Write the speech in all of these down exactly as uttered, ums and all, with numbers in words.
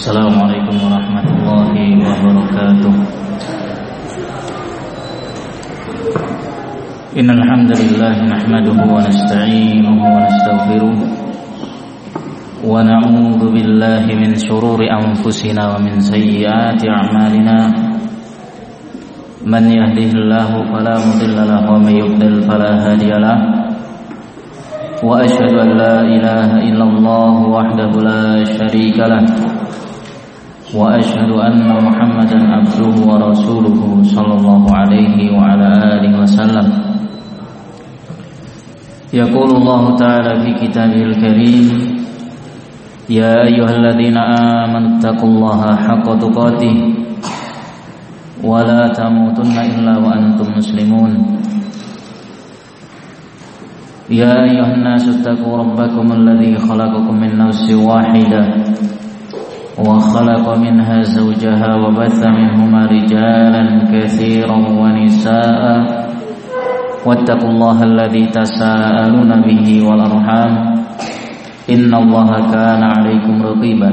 Assalamualaikum warahmatullahi wabarakatuh. Innal hamdalillah nahmaduhu wa nasta'inuhu wa nastaghfiruh wa na'udzu billahi min shururi anfusina wa min sayyiati a'malina. Man yahdihillahu fala mudilla lahu wa may yudlil fala hadiya lahu. Wa asyhadu an la ilaha illallah wahdahu la syarika lahu. Wa asyhadu anna Muhammadan abduhu wa rasuluhu sallallahu alaihi wa ala alihi wasallam. Yaqulu Allah ta'ala fi kitabihil karim, ya ayyuhalladzina amanu taqullaha haqqa tuqatih wa la tamutunna illa wa antum muslimun. Ya ayyuhan nasu taqu rabbakum alladzi khalaqakum min nafsin wahidah وخلق منها زوجها وبث منهما رجالا كثيرا ونساء واتقوا الله الذي تساءلون به والأرحام إن الله كان عليكم رقيبا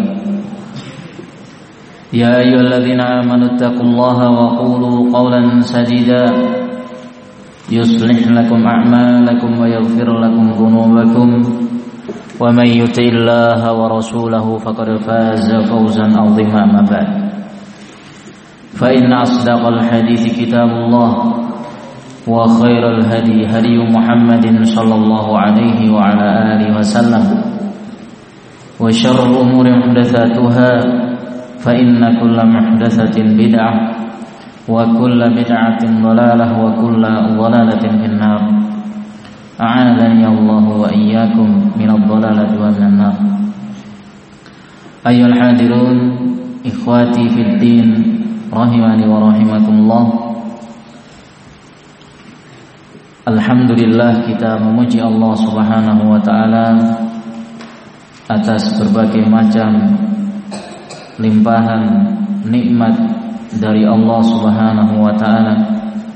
يا أيها الذين آمنوا اتقوا الله وقولوا قولا سديدا يصلح لكم أعمالكم ويغفر لكم ذنوبكم ومن يطع الله ورسوله فقد فاز فوزا عظيما. أما بعد فإن أصدق الحديث كتاب الله وخير الهدي هدي محمد صلى الله عليه وعلى آله وسلم وشر الأمور محدثاتها فإن كل محدثة بدعة وكل بدعة ضلالة وكل ضلالة في النار. A'adhani Allah wa iyyakum minadh dhalalati wa minan nar. Ayyuhal hadirun, ikhwati fid din, rahimani wa rahimakumullah. Alhamdulillah, kita memuji Allah Subhanahu wa taala atas berbagai macam limpahan nikmat dari Allah Subhanahu wa taala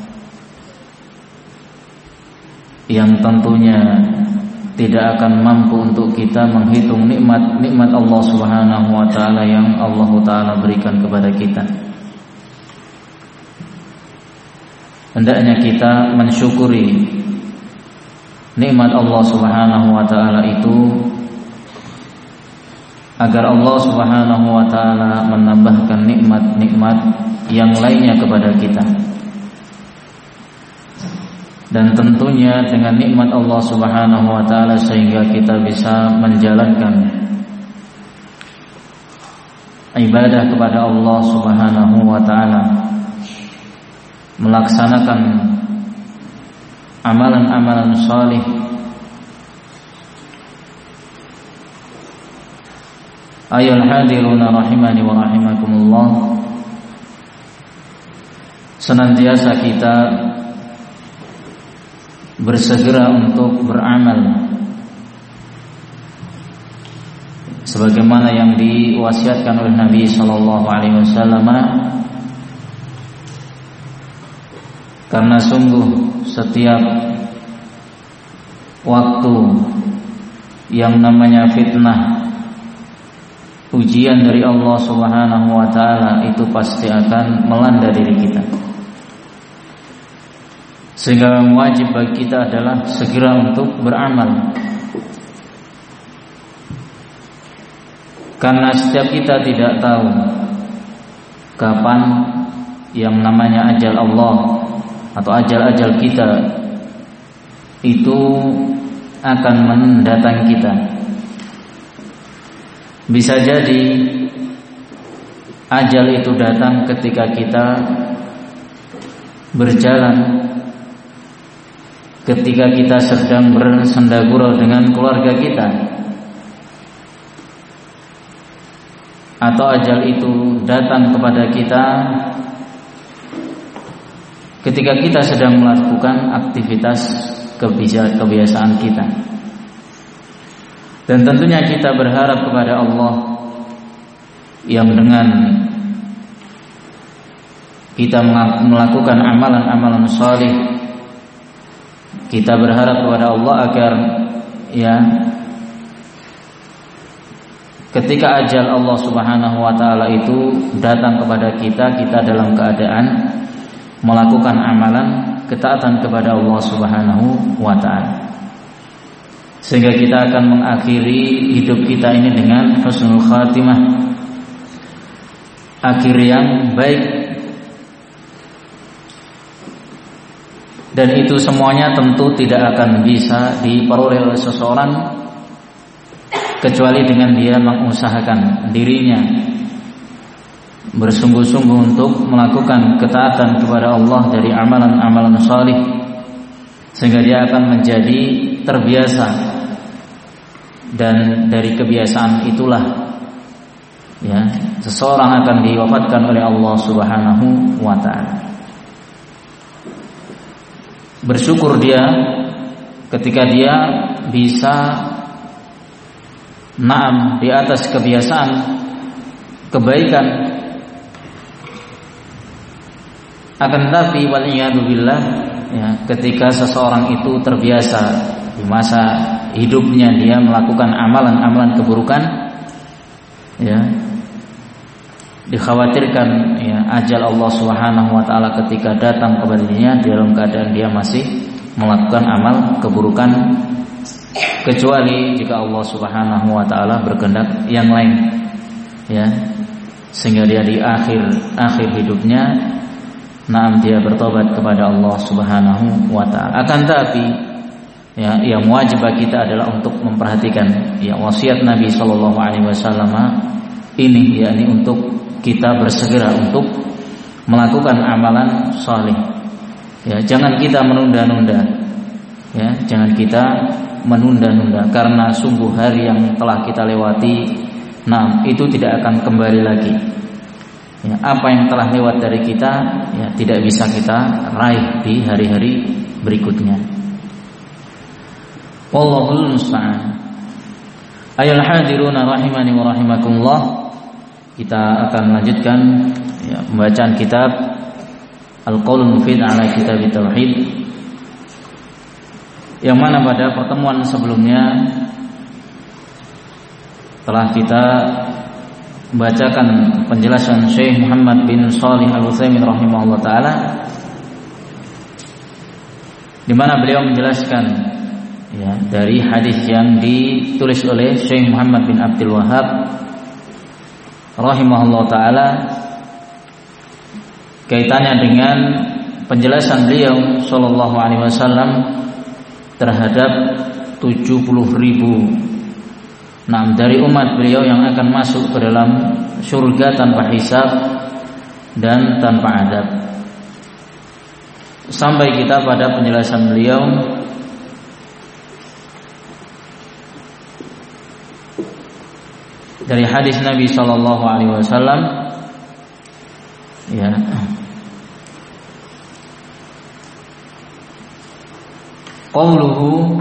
yang tentunya tidak akan mampu untuk kita menghitung nikmat-nikmat Allah Subhanahu wa taala yang Allah taala berikan kepada kita. Hendaknya kita mensyukuri nikmat Allah Subhanahu wa taala itu agar Allah Subhanahu wa taala menambahkan nikmat-nikmat yang lainnya kepada kita. Dan tentunya dengan nikmat Allah Subhanahu wa taala sehingga kita bisa menjalankan ibadah kepada Allah Subhanahu wa taala, melaksanakan amalan-amalan salih Ayyuhal hadiruna rahimani wa rahimakumullah. Senantiasa kita bersegera untuk beramal sebagaimana yang diwasiatkan oleh Nabi sallallahu alaihi wasallam, karena sungguh setiap waktu yang namanya fitnah, ujian dari Allah Subhanahu wa taala itu pasti akan melanda diri kita. Sehingga wajib bagi kita adalah segera untuk beramal. Karena setiap kita tidak tahu kapan yang namanya ajal Allah atau ajal-ajal kita itu akan mendatangi kita. Bisa jadi ajal itu datang ketika kita berjalan, ketika kita sedang bersenda gurau dengan keluarga kita, atau ajal itu datang kepada kita ketika kita sedang melakukan aktivitas kebiasaan kita. Dan tentunya kita berharap kepada Allah yang dengan kita melakukan amalan-amalan salih, kita berharap kepada Allah agar ya ketika ajal Allah Subhanahu wa taala itu datang kepada kita, kita dalam keadaan melakukan amalan ketaatan kepada Allah Subhanahu wa taala. Sehingga kita akan mengakhiri hidup kita ini dengan husnul khatimah, akhir yang baik. Dan itu semuanya tentu tidak akan bisa diperoleh oleh seseorang kecuali dengan dia mengusahakan dirinya bersungguh-sungguh untuk melakukan ketaatan kepada Allah dari amalan-amalan salih, sehingga dia akan menjadi terbiasa, dan dari kebiasaan itulah ya seseorang akan diwafatkan oleh Allah Subhanahu wa taala. Bersyukur dia ketika dia bisa naam di atas kebiasaan kebaikan, akan tetapi waliyadu billah ya, ketika seseorang itu terbiasa di masa hidupnya dia melakukan amalan-amalan keburukan, ya dikhawatirkan ya ajal Allah Subhanahu wa taala ketika datang kepada dirinya dalam keadaan dia masih melakukan amal keburukan, kecuali jika Allah Subhanahu wa taala berkehendak yang lain, ya sehingga dia di akhir akhir hidupnya naam dia bertobat kepada Allah Subhanahu wa taala. Akan tetapi ya yang wajib bagi kita adalah untuk memperhatikan ya wasiat Nabi sallallahu alaihi wasallam ini, yakni untuk kita bersegera untuk melakukan amalan saleh. Ya, jangan kita menunda-nunda. Ya, jangan kita menunda-nunda, karena sungguh hari yang telah kita lewati, nah itu tidak akan kembali lagi. Ya, apa yang telah lewat dari kita ya tidak bisa kita raih di hari-hari berikutnya. Wallahul musta'an. Ayol hadiruna rahimani wa rahimakumullah. Kita akan melanjutkan ya, pembacaan kitab Al-Qaulul Mufid ala Kitab Tauhid, yang mana pada pertemuan sebelumnya telah kita membacakan penjelasan Syekh Muhammad bin Shalih Al-Utsaimin rahimahullah taala, di mana beliau menjelaskan ya dari hadis yang ditulis oleh Syekh Muhammad bin Abdul Wahhab rahimahullah taala kaitannya dengan penjelasan beliau sallallahu alaihi wasallam terhadap tujuh puluh ribu nah dari umat beliau yang akan masuk ke dalam surga tanpa hisab dan tanpa adab, sampai kita pada penjelasan beliau dari hadis Nabi sallallahu alaihi wasallam ya qauluhu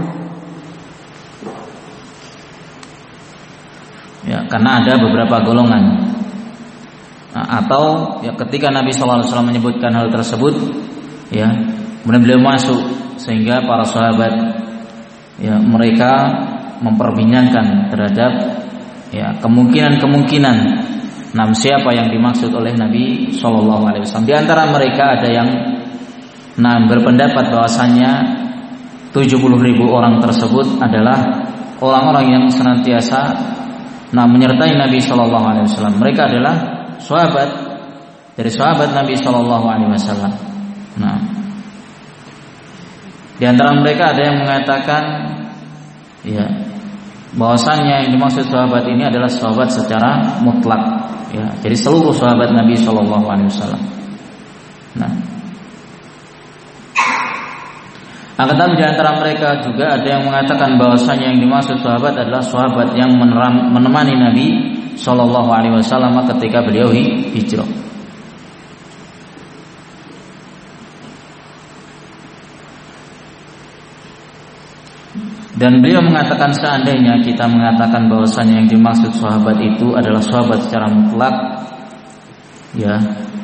ya, karena ada beberapa golongan nah, atau ya ketika Nabi sallallahu alaihi wasallam menyebutkan hal tersebut ya kemudian beliau masuk, sehingga para sahabat ya mereka memperbincangkan terhadap ya kemungkinan-kemungkinan nah siapa yang dimaksud oleh Nabi sallallahu alaihi wasallam. Di antara mereka ada yang nah berpendapat bahwasannya tujuh puluh ribu orang tersebut adalah orang-orang yang senantiasa nah menyertai Nabi sallallahu alaihi wasallam. Mereka adalah sahabat dari sahabat Nabi sallallahu alaihi wasallam. Nah, di antara mereka ada yang mengatakan ya bahwasannya yang dimaksud sahabat ini adalah sahabat secara mutlak ya, jadi seluruh sahabat Nabi sallallahu alaihi wasallam. Nah, akan di antara mereka juga ada yang mengatakan bahwasanya yang dimaksud sahabat adalah sahabat yang menemani Nabi sallallahu alaihi wasallam ketika beliau hijrah. Dan beliau mengatakan seandainya kita mengatakan bahwasanya yang dimaksud sahabat itu adalah sahabat secara mutlak ya,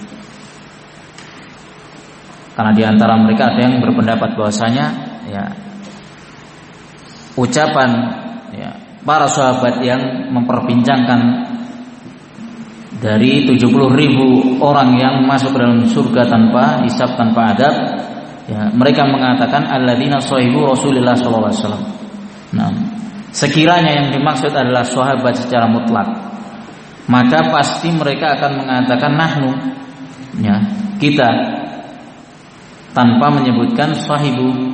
karena di antara mereka ada yang berpendapat bahwasanya ya ucapan ya para sahabat yang memperbincangkan dari tujuh puluh ribu orang yang masuk ke dalam surga tanpa hisab, tanpa adab, ya, mereka mengatakan alladzina sahibu Rasulullah sallallahu alaihi wasallam. Nah, sekiranya yang dimaksud adalah sahabat secara mutlak, maka pasti mereka akan mengatakan nahnu, ya, kita, tanpa menyebutkan sahibu.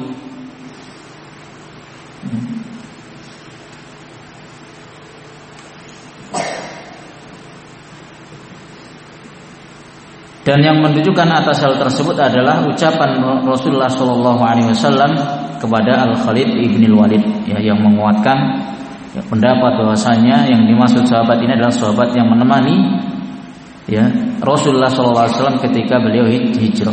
Dan yang menunjukkan atas hal tersebut adalah ucapan Rasulullah Shallallahu Alaihi Wasallam kepada Al Khalid ibn Walid, ya, yang menguatkan, ya, pendapat bahwasanya yang dimaksud sahabat ini adalah sahabat yang menemani, ya, Rasulullah Shallallahu Alaihi Wasallam ketika beliau hijrah.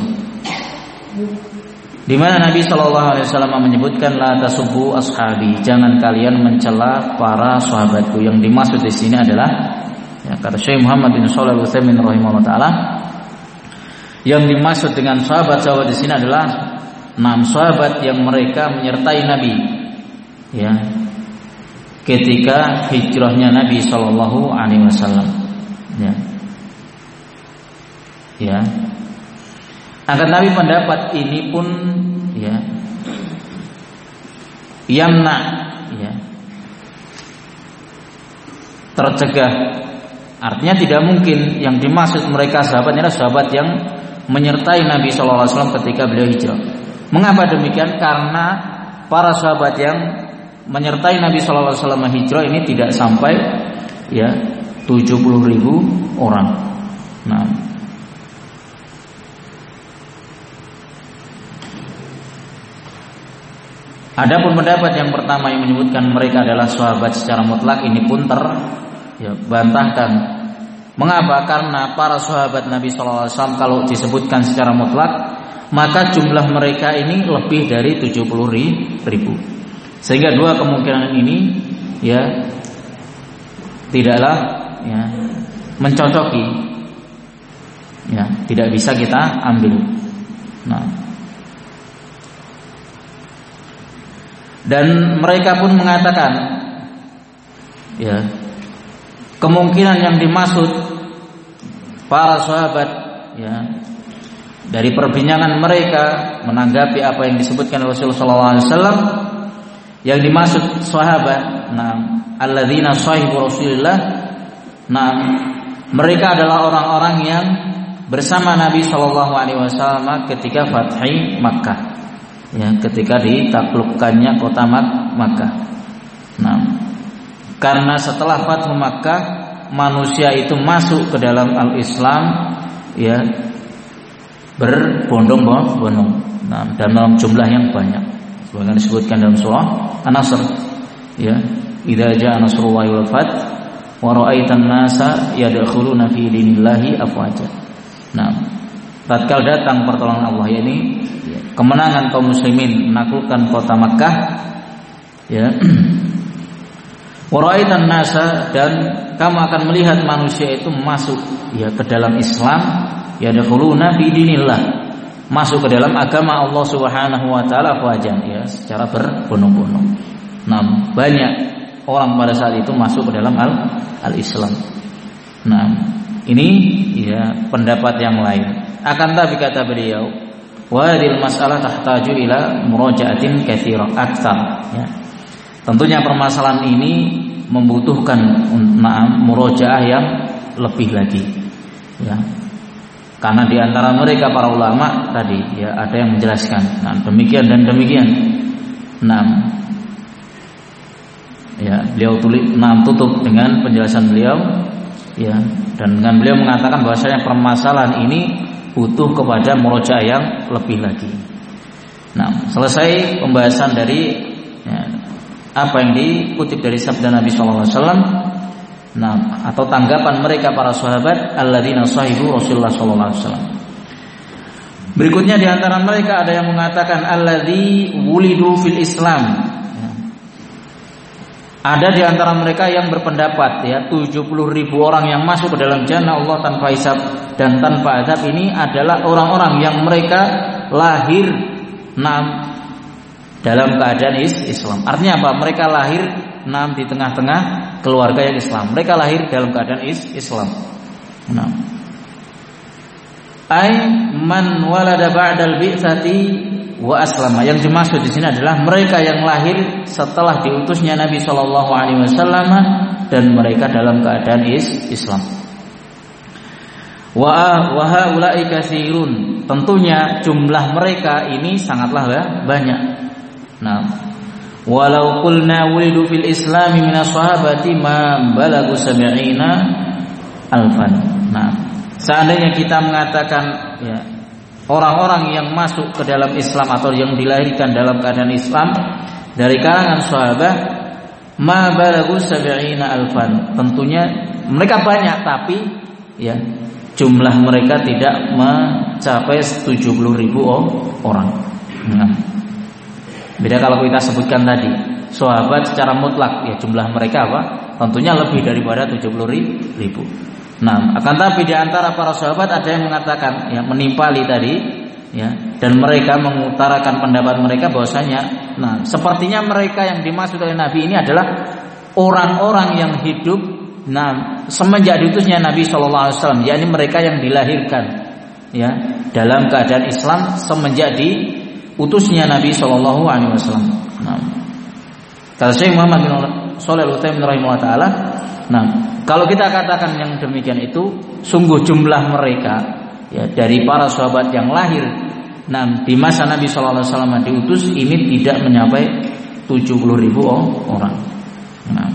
Di mana Nabi Shallallahu Alaihi Wasallam menyebutkan la tasubbu ashabi, jangan kalian mencela para sahabatku. Yang dimaksud di sini adalah, ya, kata Syekh Muhammad bin Shalih Al-Utsaimin rahimahullah taala, yang dimaksud dengan sahabat-sahabat di sini adalah enam sahabat yang mereka menyertai Nabi, ya, ketika hijrahnya Nabi Shallallahu Alaihi Wasallam, ya, ya. Akan Nabi pendapat ini pun, ya, yamna, ya, tercegah. Artinya tidak mungkin yang dimaksud mereka sahabatnya adalah sahabat yang menyertai Nabi Shallallahu Alaihi Wasallam ketika beliau hijrah. Mengapa demikian? Karena para sahabat yang menyertai Nabi Shallallahu Alaihi Wasallam hijrah ini tidak sampai, ya, tujuh puluh ribu orang. Nah, adapun pendapat yang pertama yang menyebutkan mereka adalah sahabat secara mutlak, ini pun ter, ya, bantahkan. Mengapa? Karena para sahabat Nabi Shallallahu Alaihi Wasallam kalau disebutkan secara mutlak, maka jumlah mereka ini lebih dari tujuh puluh ribu. Sehingga dua kemungkinan ini, ya, tidaklah, ya, mencocoki, ya, tidak bisa kita ambil. Nah, dan mereka pun mengatakan, ya, kemungkinan yang dimaksud para sahabat, ya, dari perbincangan mereka menanggapi apa yang disebutkan Rasulullah shallallahu alaihi wasallam, yang dimaksud sahabat, nah, alladzina sahibu Rasulillah, nah, mereka adalah orang-orang yang bersama Nabi shallallahu alaihi wasallam ketika Fathi Makkah, ya, ketika ditaklukkannya kota Makkah. Nah, karena setelah Fathu Makkah manusia itu masuk ke dalam al-Islam, ya, berbondong-bondong, nah, dalam jumlah yang banyak. Sebagaimana disebutkan dalam surah An-Nasr, ya, idza jaa nasrullahi wal fath wa ra'aitan nasa yadkhuluna fi dinillahi afwaja. Nah, tatkala datang pertolongan Allah, yakni, ya, kemenangan kaum muslimin menaklukkan kota Makkah, ya, waraitan nasa, dan kamu akan melihat manusia itu masuk, ya, ke dalam Islam, ya, yadkhuluna fi dinillah, masuk ke dalam agama Allah Subhanahu wa taala wajan, ya, secara berbondong-bondong. Nah, banyak orang pada saat itu masuk ke dalam al al-Islam. Nah, ini, ya, pendapat yang lain. Akan tapi kata beliau, wa hadhil mas'alah tahtaju ila muraja'atin katsira aktsar, ya. Tentunya permasalahan ini membutuhkan, nah, murojaah yang lebih lagi, ya. Karena di antara mereka para ulama tadi, ya, ada yang menjelaskan, nah, demikian dan demikian. Nah, ya, beliau tulis, nah, tutup dengan penjelasan beliau, ya, dan dengan beliau mengatakan bahwasanya permasalahan ini butuh kepada murojaah yang lebih lagi. Nah, selesai pembahasan dari, ya, apa yang dikutip dari sabda Nabi Shallallahu Alaihi Wasallam, nah, atau tanggapan mereka para sahabat alladzina sahibu Rasulullah Shallallahu Alaihi Wasallam. Berikutnya di antara mereka ada yang mengatakan alladzi wulidu fil Islam. Ya. Ada di antara mereka yang berpendapat, ya, tujuh puluh ribu orang yang masuk ke dalam jannah Allah tanpa hisab dan tanpa adab ini adalah orang-orang yang mereka lahir, nah, dalam keadaan Islam. Artinya apa? Mereka lahir nah, di tengah-tengah keluarga yang Islam. Mereka lahir dalam keadaan is Islam. Nah, ai man walada ba'dal bi'tsati wa aslama. Yang dimaksud di sini adalah mereka yang lahir setelah diutusnya Nabi Shallallahu Alaihi Wasallam dan mereka dalam keadaan is Islam. Wa wa haula'i katsirun. Tentunya jumlah mereka ini sangatlah banyak. Nah, walau qulna wulidu fil islami minas sahabati ma balagu sab'ina alfan. Nah, seandainya kita mengatakan ya, orang-orang yang masuk ke dalam Islam atau yang dilahirkan dalam keadaan Islam dari kalangan sahabat ma balagu sab'ina alfan. Tentunya mereka banyak tapi ya jumlah mereka tidak mencapai tujuh puluh ribu orang. Nah, beda kalau kita sebutkan tadi sahabat secara mutlak ya jumlah mereka apa? Tentunya lebih daripada tujuh puluh ribu. Nah, akan tapi di antara para sahabat ada yang mengatakan ya menimpali tadi ya, dan mereka mengutarakan pendapat mereka bahwasanya nah sepertinya mereka yang dimaksud oleh Nabi ini adalah orang-orang yang hidup nah semenjak diutusnya Nabi Shallallahu Alaihi Wasallam, yakni mereka yang dilahirkan ya dalam keadaan Islam semenjak diutusnya Nabi Shallallahu Alaihi Wasallam. Nah, kata Syekh Muhammad bin Shalih Al-Utsaimin rahimahullah taala, nah kalau kita katakan yang demikian itu sungguh jumlah mereka ya dari para sahabat yang lahir nah di masa Nabi Shallallahu Alaihi Wasallam diutus ini tidak mencapai tujuh puluh ribu orang. Nah,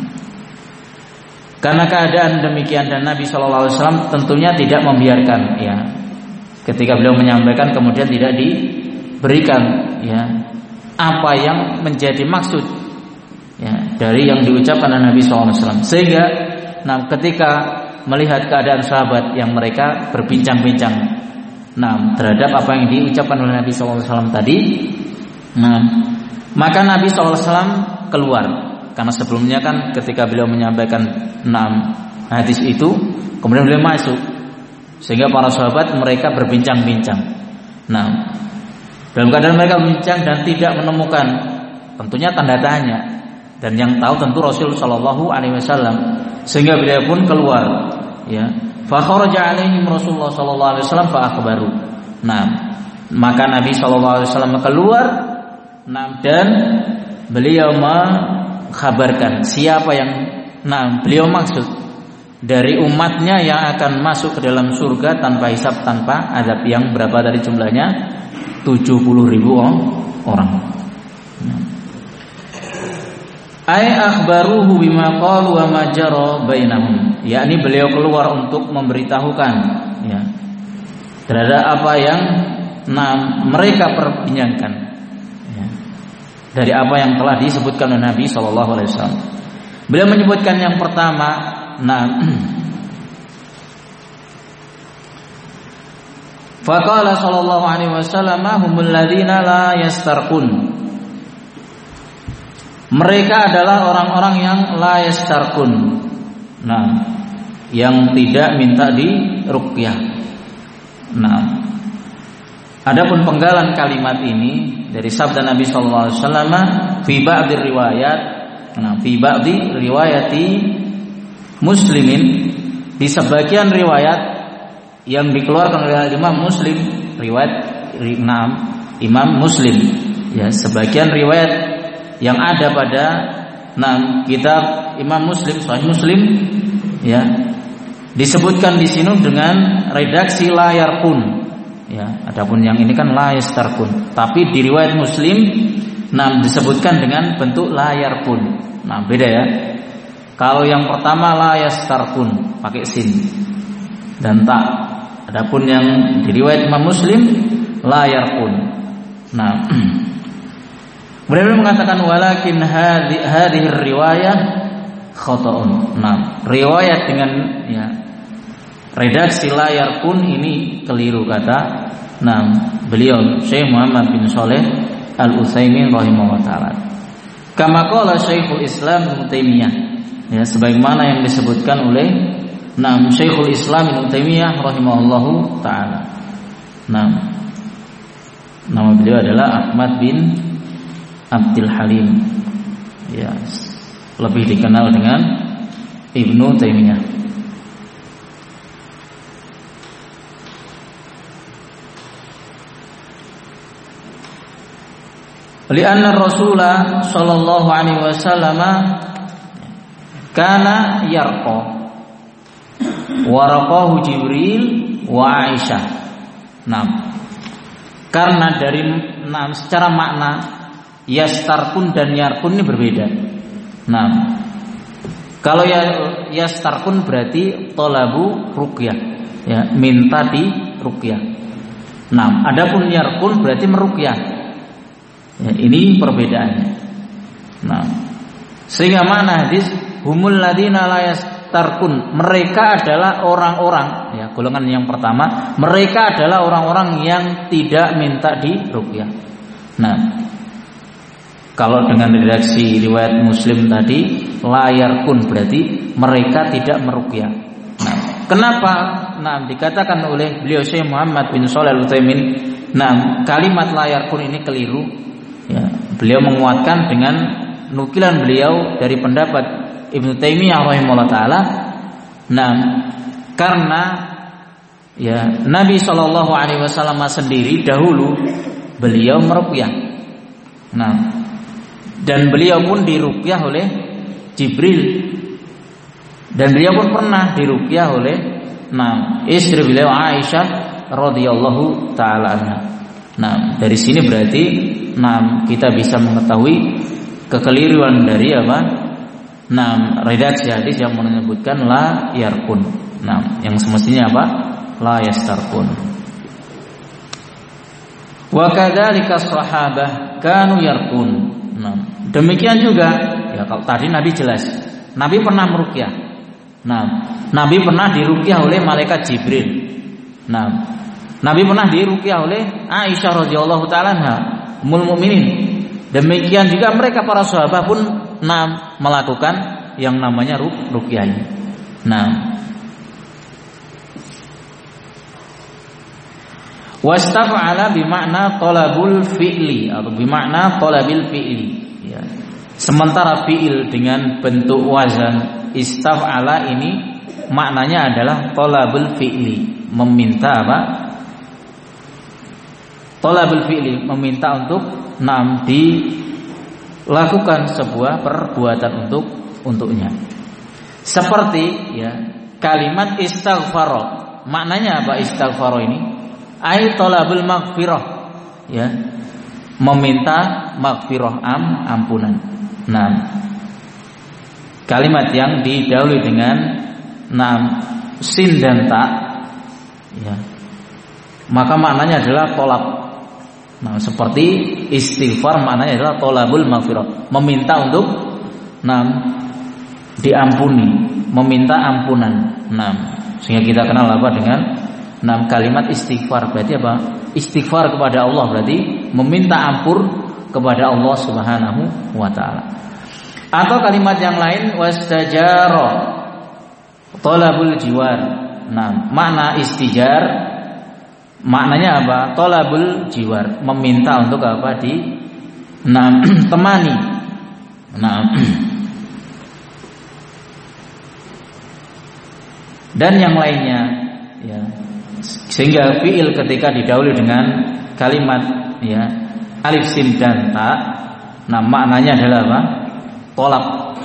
karena keadaan demikian dan Nabi Shallallahu Alaihi Wasallam tentunya tidak membiarkan ya ketika beliau menyampaikan kemudian tidak diberikan ya apa yang menjadi maksud ya dari yang diucapkan oleh Nabi Shallallahu Alaihi Wasallam, sehingga nah ketika melihat keadaan sahabat yang mereka berbincang-bincang nah terhadap apa yang diucapkan oleh Nabi Shallallahu Alaihi Wasallam tadi, nah maka Nabi Shallallahu Alaihi Wasallam keluar. Karena sebelumnya kan ketika beliau menyampaikan enam hadis itu, kemudian beliau masuk, sehingga para sahabat mereka berbincang-bincang. Nah, dalam keadaan mereka berbincang dan tidak menemukan, tentunya tanda tanya, dan yang tahu tentu Rasul Shallallahu Alaihi Wasallam, sehingga beliau pun keluar. Ya, fa kharaja alaihim Rasulullah Shallallahu Alaihi Wasallam fa akhbaru. Nah, maka Nabi Shallallahu Alaihi Wasallam keluar, nah, dan beliau mengkhabarkan siapa yang nah beliau maksud dari umatnya yang akan masuk ke dalam surga tanpa hisab tanpa azab, yang berapa dari jumlahnya tujuh puluh ribu orang. Ai akhbaruhu bima qalu wa ma jara bainahum, yakni beliau keluar untuk memberitahukan ya terhadap apa yang nah mereka perbincangkan ya, dari apa yang telah disebutkan oleh Nabi Shallallahu Alaihi Wasallam. Beliau menyebutkan yang pertama, nah, faqala Shallallahu Alaihi Wasallam humul ladzina la yastarqun. Mereka adalah orang-orang yang la yastarqun. Nah, yang tidak minta di ruqyah. Nah, adapun penggalan kalimat ini dari sabda Nabi Shallallahu Alaihi Wasallam fi ba'di riwayat, nah fi ba'di riwayati Muslimin, di sebagian riwayat yang dikeluarkan oleh Imam Muslim, riwayat enam Imam Muslim, ya sebagian riwayat yang ada pada enam kitab Imam Muslim, Sahih Muslim, ya disebutkan di sini dengan redaksi layar pun. Ya, adapun yang ini kan la yastarqun, tapi di riwayat Muslim nah disebutkan dengan bentuk layar pun. Nah, beda ya. Kalau yang pertama la yastarqun pakai sin dan ta. Adapun yang di riwayat Imam Muslim layar pun. Nah, beliau mengatakan walakin hadhihi riwayah khata'un. Nah, riwayat dengan ya redaksi layar pun ini keliru kata nah beliau Syekh Muhammad bin Shalih Al-Utsaimin rahimahullah taala. Kama qala Syekhul Islam Ibnu Taimiyah, ya sebagaimana yang disebutkan oleh nah Syekhul Islam Ibnu Taimiyah rahimahullahu taala. Nah, nama beliau adalah Ahmad bin Abdul Halim. Ya. lebih dikenal dengan Ibnu Taimiyah. Lianna Rasulullah sallallahu alaihi wasallam kana yarqa wa raqahu Jibril wa Aisyah. Nah, karena dari nah, secara makna yastarkun dan yarkun ini berbeda. Nah, kalau ya yastarkun berarti talabu ruqyah, ya, minta di ruqyah. Nah, adapun yarkun berarti meruqyah. Ya, ini perbedaannya. Nah, sehingga mana hadis humul ladina la yastarkun, mereka adalah orang-orang, ya, golongan yang pertama, mereka adalah orang-orang yang tidak minta di ruqyah. Nah, kalau dengan redaksi riwayat Muslim tadi la yarkun berarti mereka tidak meruqyah. Nah, kenapa? Nah, dikatakan oleh beliau Syekh Muhammad bin Shalih Al-Utsaimin, nah, kalimat la yarkun ini keliru. Ya, beliau menguatkan dengan nukilan beliau dari pendapat Ibnu Taimiyah rahimahullah taala. Nah, karena ya Nabi Shallallahu alaihi wasallam sendiri dahulu beliau meruqyah. Nah, dan beliau pun diruqyah oleh Jibril. Dan beliau pun pernah diruqyah oleh nah, istri beliau Aisyah radhiyallahu taala anha. Nah, dari sini berarti nah, kita bisa mengetahui kekeliruan dari apa? Nah, redaksi hadis yang menyebutkan la yarkun. Nah, yang semestinya apa? La yastarkun. Wa kadzalika sahabah kanu yarkun. Nah, demikian juga ya, kalau tadi Nabi jelas, Nabi pernah meruqyah. Nah, Nabi pernah diruqyah oleh malaikat Jibril. Nah, Nabi pernah diruqyah oleh Aisyah radhiyallahu taala anha, ummul mukminin. Demikian juga mereka para sahabat pun nah, melakukan yang namanya ruqyah ini. Nah, wastaf'ala bimakna talabul fi'li atau bimakna talabil fi'li. Ya. Sementara fi'il dengan bentuk wazan istaf'ala ini maknanya adalah talabul fi'li, meminta apa? Talabul fi'li, meminta untuk nam dilakukan sebuah perbuatan untuk untuknya. Seperti ya kalimat istighfar. Maknanya apa istighfar ini? Ai talabul maghfirah, ya, meminta maghfirah, am ampunan. Nah, kalimat yang didahului dengan nam sin dan ta, ya, maka maknanya adalah tolab. Nah, seperti istighfar maknanya adalah tolabul maghfirah, meminta untuk nam diampuni, meminta ampunan. Nah, sehingga kita kenal apa dengan nam kalimat istighfar. Berarti apa? Istighfar kepada Allah berarti meminta ampun kepada Allah Subhanahu wa taala. Atau kalimat yang lain wastajara, talabul jiwar. Nah, makna istijar maknanya apa? Talabul jiwar, meminta untuk apa? Di nah, temani. Nah, dan yang lainnya, ya. Sehingga fiil ketika didahului dengan kalimat ya alif sin dan ta, nah maknanya adalah apa? Tolab.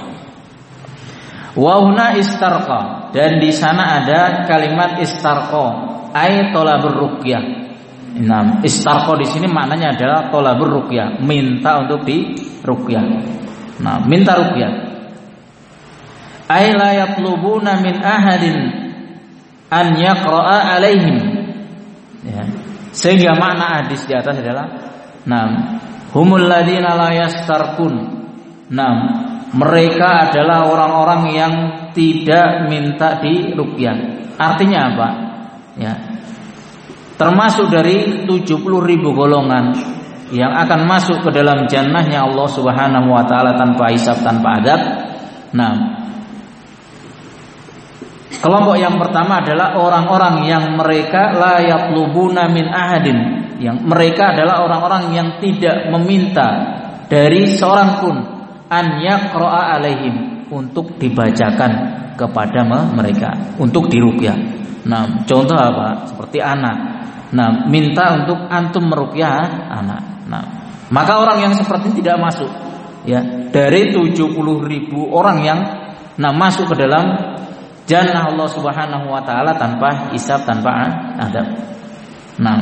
Wa huna istarqa, dan di sana ada kalimat istarqa, ai tolabur ruqyah. Nah, istarqa di sini maknanya adalah tolabur ruqyah, minta untuk di ruqyah. Nah, minta ruqyah. Ai la yatlubuna min ahadin an yaqra'a alaihim, ya. Sehingga makna hadis di atas adalah nam humul ladina la yastarkun. Nam mereka adalah orang-orang yang tidak minta di ruqyah. Artinya apa? Ya. Termasuk dari tujuh puluh ribu golongan yang akan masuk ke dalam jannahnya Allah Subhanahu wa taala tanpa hisab, tanpa adab. Nah, kelompok yang pertama adalah orang-orang yang mereka la yatlubuna min ahadin, yang mereka adalah orang-orang yang tidak meminta dari seorang pun an yaqra'a alaihim, untuk dibacakan kepada mereka, untuk diruqyah. Nah, contoh apa? Seperti anak. Nah, minta untuk antum meruqyah anak. Nah, maka orang yang seperti ini tidak masuk. Ya, dari tujuh puluh ribu orang yang nah masuk ke dalam jannah Allah Subhanahu wa taala tanpa hisab, tanpa adab. Nah,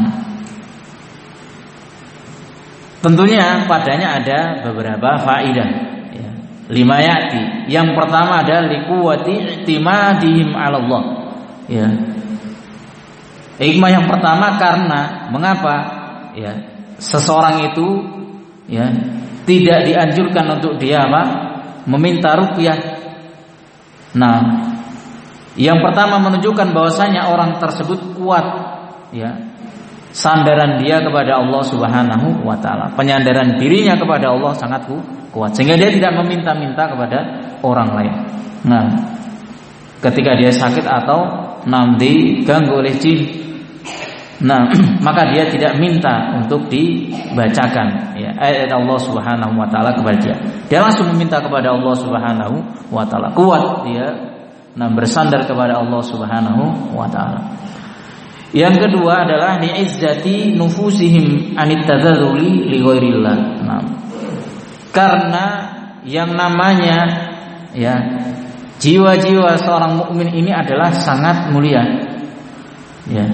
tentunya padanya ada beberapa faidah, ya. Lima ya'ti. Yang pertama ada liquwati i'timadihim 'ala Allah. Ya. Hikmah yang pertama karena mengapa? Ya, seseorang itu ya tidak dianjurkan untuk dia apa? Meminta ruqyah. Nah, yang pertama menunjukkan bahwasanya orang tersebut kuat, ya. Sandaran dia kepada Allah Subhanahu wa taala, penyandaran dirinya kepada Allah sangat kuat sehingga dia tidak meminta-minta kepada orang lain. Nah, ketika dia sakit atau nanti diganggu oleh jin, nah maka dia tidak minta untuk dibacakan ya ayat Allah Subhanahu wa taala kepada dia. Dia langsung meminta kepada Allah Subhanahu wa taala. Kuat dia nah bersandar kepada Allah Subhanahu wa taala. Yang kedua adalah ni'izzati nufusihim anit tadzarruli li ghairillah. Nah, karena yang namanya ya jiwa-jiwa seorang mukmin ini adalah sangat mulia. Ya.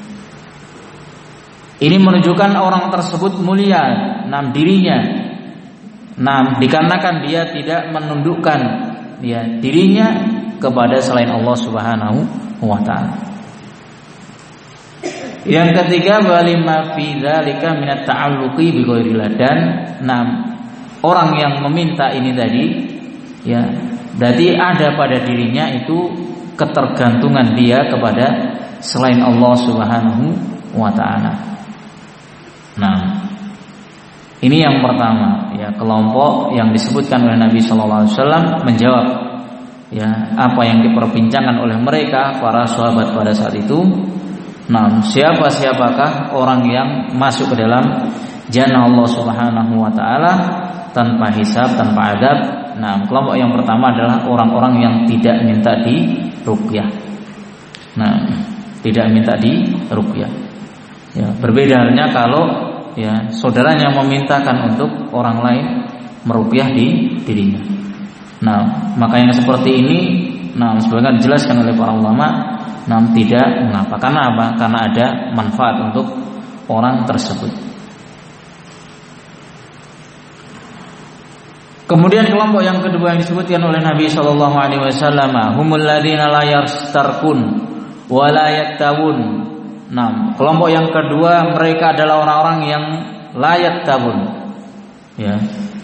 Ini menunjukkan orang tersebut mulia nam dirinya. Nah, dikarenakan dia tidak menundukkan ya dirinya kepada selain Allah Subhanahu wa taala. Yang ketiga walima fi dzalika minat ta'alluqi bi ghairillah, dan enam orang yang meminta ini tadi ya berarti ada pada dirinya itu ketergantungan dia kepada selain Allah Subhanahu wa taala. Nah, ini yang pertama ya, kelompok yang disebutkan oleh Nabi sallallahu alaihi wasallam menjawab ya apa yang diperbincangkan oleh mereka para sahabat pada saat itu. Nah, siapa siapakah orang yang masuk ke dalam jannah Allah Subhanahu wa taala tanpa hisab, tanpa adab? Nah, kelompok yang pertama adalah orang-orang yang tidak minta di ruqyah. Nah, tidak minta di ruqyah. Ya, berbeda halnya kalau ya saudaranya memintakan untuk orang lain meruqyah di dirinya. Nah, maka yang seperti ini nah sebagaimana dijelaskan oleh para ulama, nam tidak mengapa. Karena apa? Karena ada manfaat untuk orang tersebut. Kemudian kelompok yang kedua yang disebutkan oleh Nabi Shallallahu Alaihi Wasallam, humul ladzina la yastarqun wa la yaktawun. Nah, kelompok yang kedua mereka adalah orang-orang yang la yaktawun. Ya.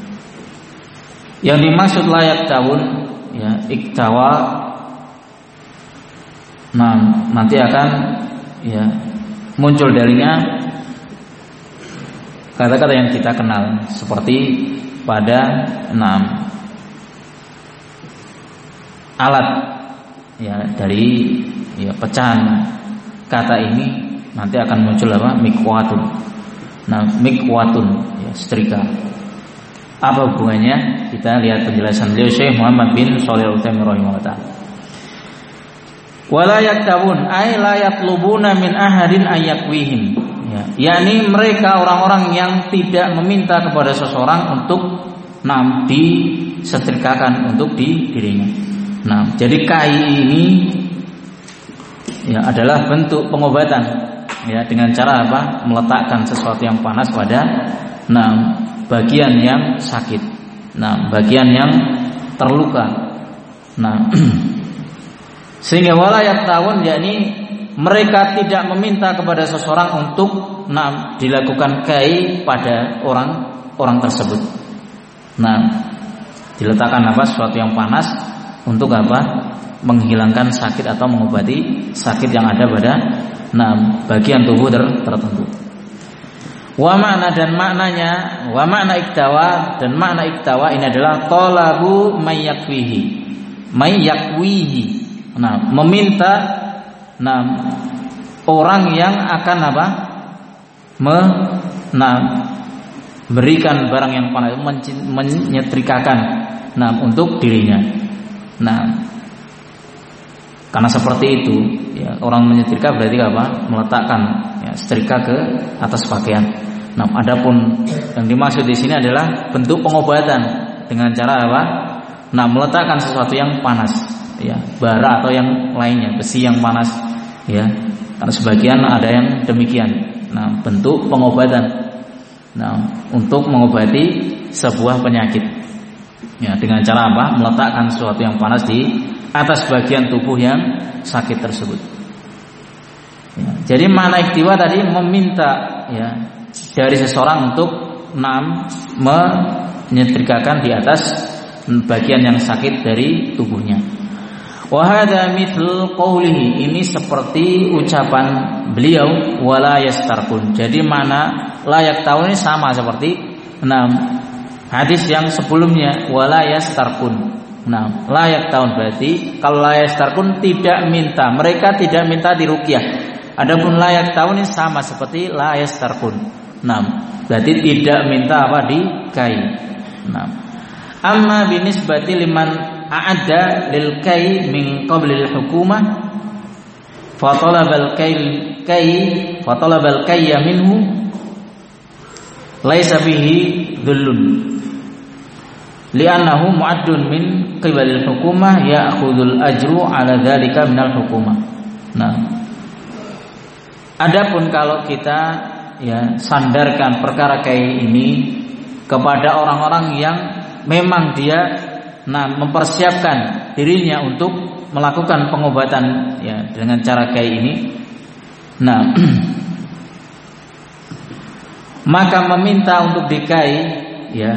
Yang dimaksud la yaktawun, ya iktawa. Nah, nanti akan ya muncul darinya kata-kata yang kita kenal seperti pada enam alat ya dari ya pecahan kata ini nanti akan muncul apa? Mikwatun. Nah, mikwatun ya setrika. Apa hubungannya? Kita lihat penjelasan beliau Syekh Muhammad bin Shalih Al-Utsaimin rahimahullah. Wala yaktawun ay la yatlubuna min ahadin ayakwihim. Ya, yakni mereka orang-orang yang tidak meminta kepada seseorang untuk nam disetrikakan untuk di dirinya. Nah, jadi kai ini ya adalah bentuk pengobatan ya dengan cara apa? Meletakkan sesuatu yang panas pada nah bagian yang sakit. Nah, bagian yang terluka. Nah, sehingga walayat tahun yakni mereka tidak meminta kepada seseorang untuk nah, dilakukan kai pada orang orang tersebut. Nah, diletakkan apa sesuatu yang panas untuk apa? Menghilangkan sakit atau mengobati sakit yang ada pada nah, bagian tubuh ter- tertentu. Wa makna dan maknanya, wa makna iktawa dan makna iktawa ini adalah talabu mayyakwihi, mayyakwihi. Nah, meminta nah orang yang akan apa? Me, nah, berikan barang yang panas, menyetrikakan nah untuk dirinya. Nah, karena seperti itu, ya, orang menyetrika berarti apa? Meletakkan ya, setrika ke atas pakaian. Nah, adapun yang dimaksud di sini adalah bentuk pengobatan dengan cara apa? Nah, meletakkan sesuatu yang panas, ya, bara atau yang lainnya, besi yang panas, ya. Karena sebagian ada yang demikian. Nah, bentuk pengobatan. Nah, untuk mengobati sebuah penyakit. Ya, dengan cara apa? Meletakkan sesuatu yang panas di atas bagian tubuh yang sakit tersebut. Ya, jadi makna iktiwa tadi meminta ya dari seseorang untuk enam menyetrikakan di atas bagian yang sakit dari tubuhnya. Wa hadza mithlu qawlihi, ini seperti ucapan beliau wala yastarqun. Jadi mana layak tahu ini sama seperti enam hadis yang sebelumnya wala yastarqun. Nah, layak tahu berarti kalau layak yastarqun tidak minta, mereka tidak minta diruqyah. Adapun layak tahu ini sama seperti la yastarqun. Nah, berarti tidak minta apa di kai. Nah, amma binisbati liman a'adda lil kai min qabli al hukumah fa talaba al kai kai fa talaba al kai minhu laisa bihi dhullun li'annahu mu'addun min qibali al hukumah ya'khudhu al ajru 'ala dzalika min al hukumah. Nah, adapun kalau kita ya sandarkan perkara kai ini kepada orang-orang yang memang dia nah mempersiapkan dirinya untuk melakukan pengobatan ya dengan cara kayak ini. Nah, maka meminta untuk dikai ya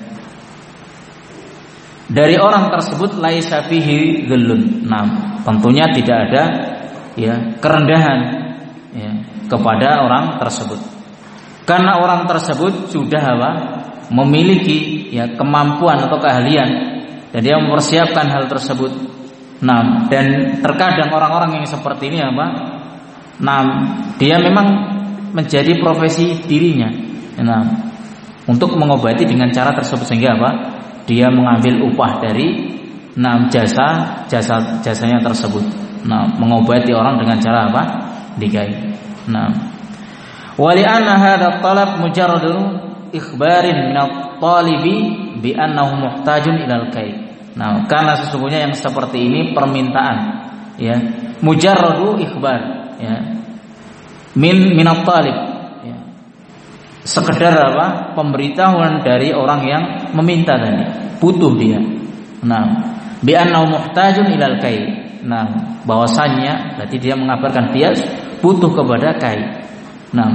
dari orang tersebut laisa fihi dzillun. Nah, tentunya tidak ada ya kerendahan ya kepada orang tersebut. Karena orang tersebut sudah apa? Memiliki ya kemampuan atau keahlian dan dia mempersiapkan hal tersebut. Nah, dan terkadang orang-orang yang seperti ini apa? Nah, dia memang menjadi profesi dirinya. Nah, untuk mengobati dengan cara tersebut sehingga apa? Dia mengambil upah dari nah jasa jasa jasanya tersebut. Nah, mengobati orang dengan cara apa? Dikai. Nah, wali anna hadha talab mujarradu ikhbarin min at-talibi bi annahu muhtajun ilal kai. Nah, karena sesungguhnya yang seperti ini permintaan ya, mujarradu ikhbar ya. Min min at-talib ya. Sekedar apa? Pemberitahuan dari orang yang meminta tadi, butuh dia. Nah, bi annahu muhtajun ilal kai. Nah, bahwasannya berarti dia mengabarkan dia butuh kepada kai. Nah,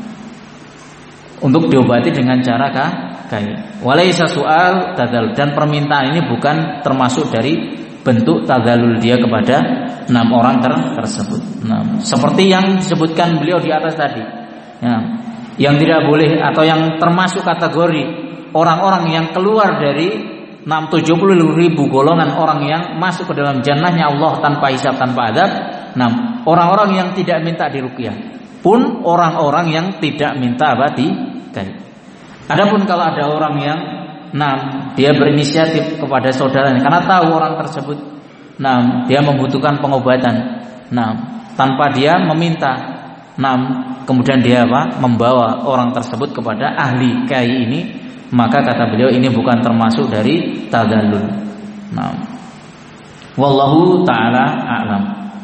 untuk diobati dengan cara kah? Kai. Walaisa soal tadal, dan permintaan ini bukan termasuk dari bentuk tadalul dia kepada enam orang ter tersebut. Nah, seperti yang disebutkan beliau di atas tadi. Ya, yang tidak boleh atau yang termasuk kategori orang-orang yang keluar dari enam tujuh puluh ribu golongan orang yang masuk ke dalam jannahnya Allah tanpa hisab tanpa adab. Nah, orang-orang yang tidak minta diruqyah pun orang-orang yang tidak minta apa di kai. Adapun kalau ada orang yang nah dia berinisiatif kepada saudaranya karena tahu orang tersebut nah dia membutuhkan pengobatan, nah tanpa dia meminta, nah kemudian dia apa membawa orang tersebut kepada ahli kai ini, maka kata beliau ini bukan termasuk dari tadallul. Nah, wallahu taala a'lam.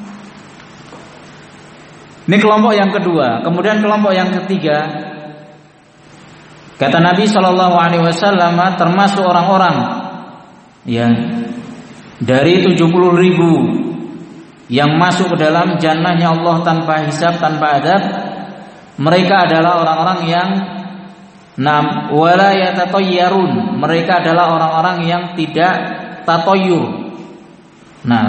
Ini kelompok yang kedua. Kemudian kelompok yang ketiga, kata Nabi Shallallahu Alaihi Wasallam, termasuk orang-orang ya dari tujuh puluh ribu yang masuk ke dalam jannahnya Allah tanpa hisab tanpa adab. Mereka adalah orang-orang yang nam wala yatatayyarun. Mereka adalah orang-orang yang tidak tatoyur. Nah,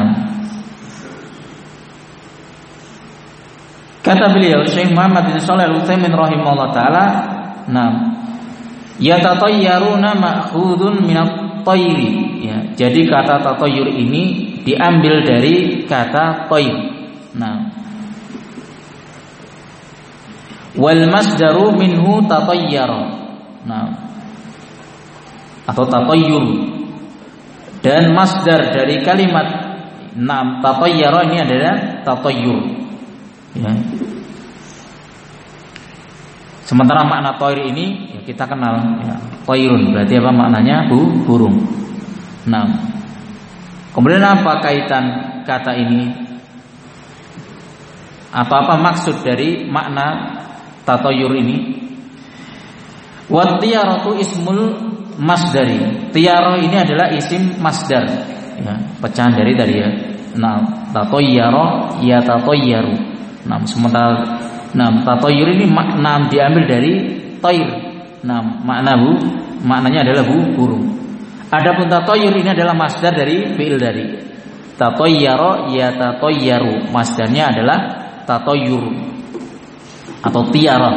kata beliau Syekh Muhammad bin Shalih Al-Utsaimin rahimahullah taala, nah yatatayyaruna ma'khudun minat tayri ya. Jadi kata tatayyur ini diambil dari kata tayr. Nah, wal masdaru minhu tatayyara. Nah, atau tatayyur. Dan masdar dari kalimat nam tatayyara ini adalah tatayyur. Ya. Sementara makna toir ini ya kita kenal ya, toirun berarti apa maknanya? Bu, burung. Nah, kemudian apa kaitan kata ini? Apa-apa maksud dari makna tatoyur ini? Wa tiyaratu ismul masdari. Tiyarah ini adalah isim masdar. Ya, pecahan dari tadi ya. Nah, tatoyara ya tatoyaru. Nah, sementara nah tatoyur ini makna diambil dari toir. Nah, makna bu, maknanya adalah bu, burung. Adapun tatoyur ini adalah masdar dari fi'il dari tatoyara ya tatoyaru. Masdarnya adalah tatoyur atau tiara.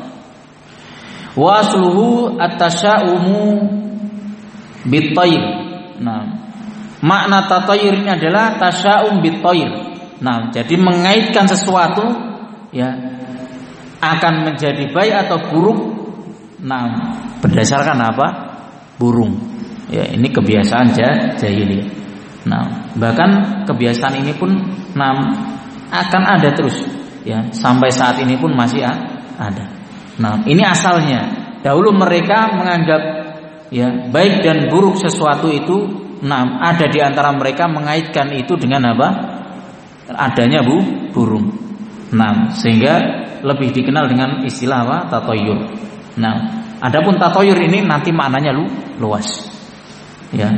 Wa asluhu at-tasya'umu bit-tayr. Nah, makna tatoyur ini adalah tasya'um bit-tayr. Nah, jadi mengaitkan sesuatu ya akan menjadi baik atau buruk. Nah, berdasarkan apa? Burung. Ya, ini kebiasaan jahiliyah. Nah, bahkan kebiasaan ini pun nah, akan ada terus ya sampai saat ini pun masih ada. Nah, ini asalnya. Dahulu mereka menganggap ya baik dan buruk sesuatu itu nah ada di antara mereka mengaitkan itu dengan apa? Adanya bu burung. Nah, sehingga lebih dikenal dengan istilah apa? Tatoyur. Nah, adapun tatoyur ini nanti maknanya lu luas. Ya.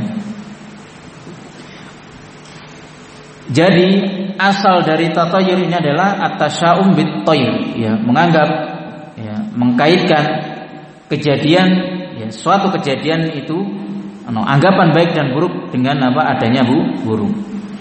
Jadi asal dari tatoyur ini adalah at-tasya'um bit-tayr, ya, menganggap ya, mengkaitkan kejadian ya, suatu kejadian itu no, anggapan baik dan buruk dengan apa adanya bu, burung.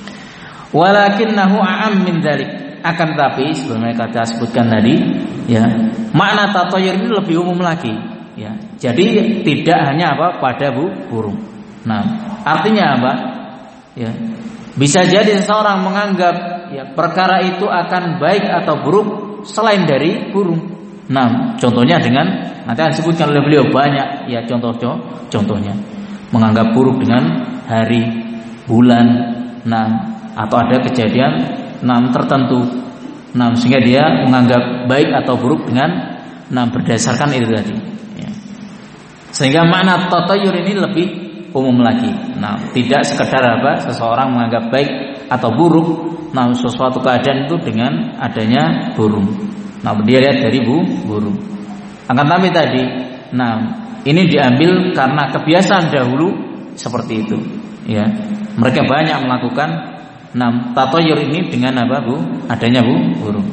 Walakinnahu a'am min dzalik. Akan tapi sebagaimana kata sebutkan tadi, ya, makna tatoyur ini lebih umum lagi, ya. Jadi tidak hanya apa pada bu, burung. Nah, artinya apa? Ya. Bisa jadi seseorang menganggap ya perkara itu akan baik atau buruk selain dari burung. Nah, contohnya dengan nanti akan disebutkan oleh beliau banyak ya contoh-contohnya. Menganggap buruk dengan hari, bulan, nah atau ada kejadian nah tertentu. Nah, sehingga dia menganggap baik atau buruk dengan nah berdasarkan itu tadi. Ya. Sehingga makna tatayyur ini lebih umum lagi. Nah, tidak sekedar apa seseorang menganggap baik atau buruk nah sesuatu keadaan itu dengan adanya burung. Nah, dia lihat dari bu, burung. Akan tapi tadi, nah ini diambil karena kebiasaan dahulu seperti itu. Ya, mereka banyak melakukan nah tatoyur ini dengan apa bu? Adanya bu, burung.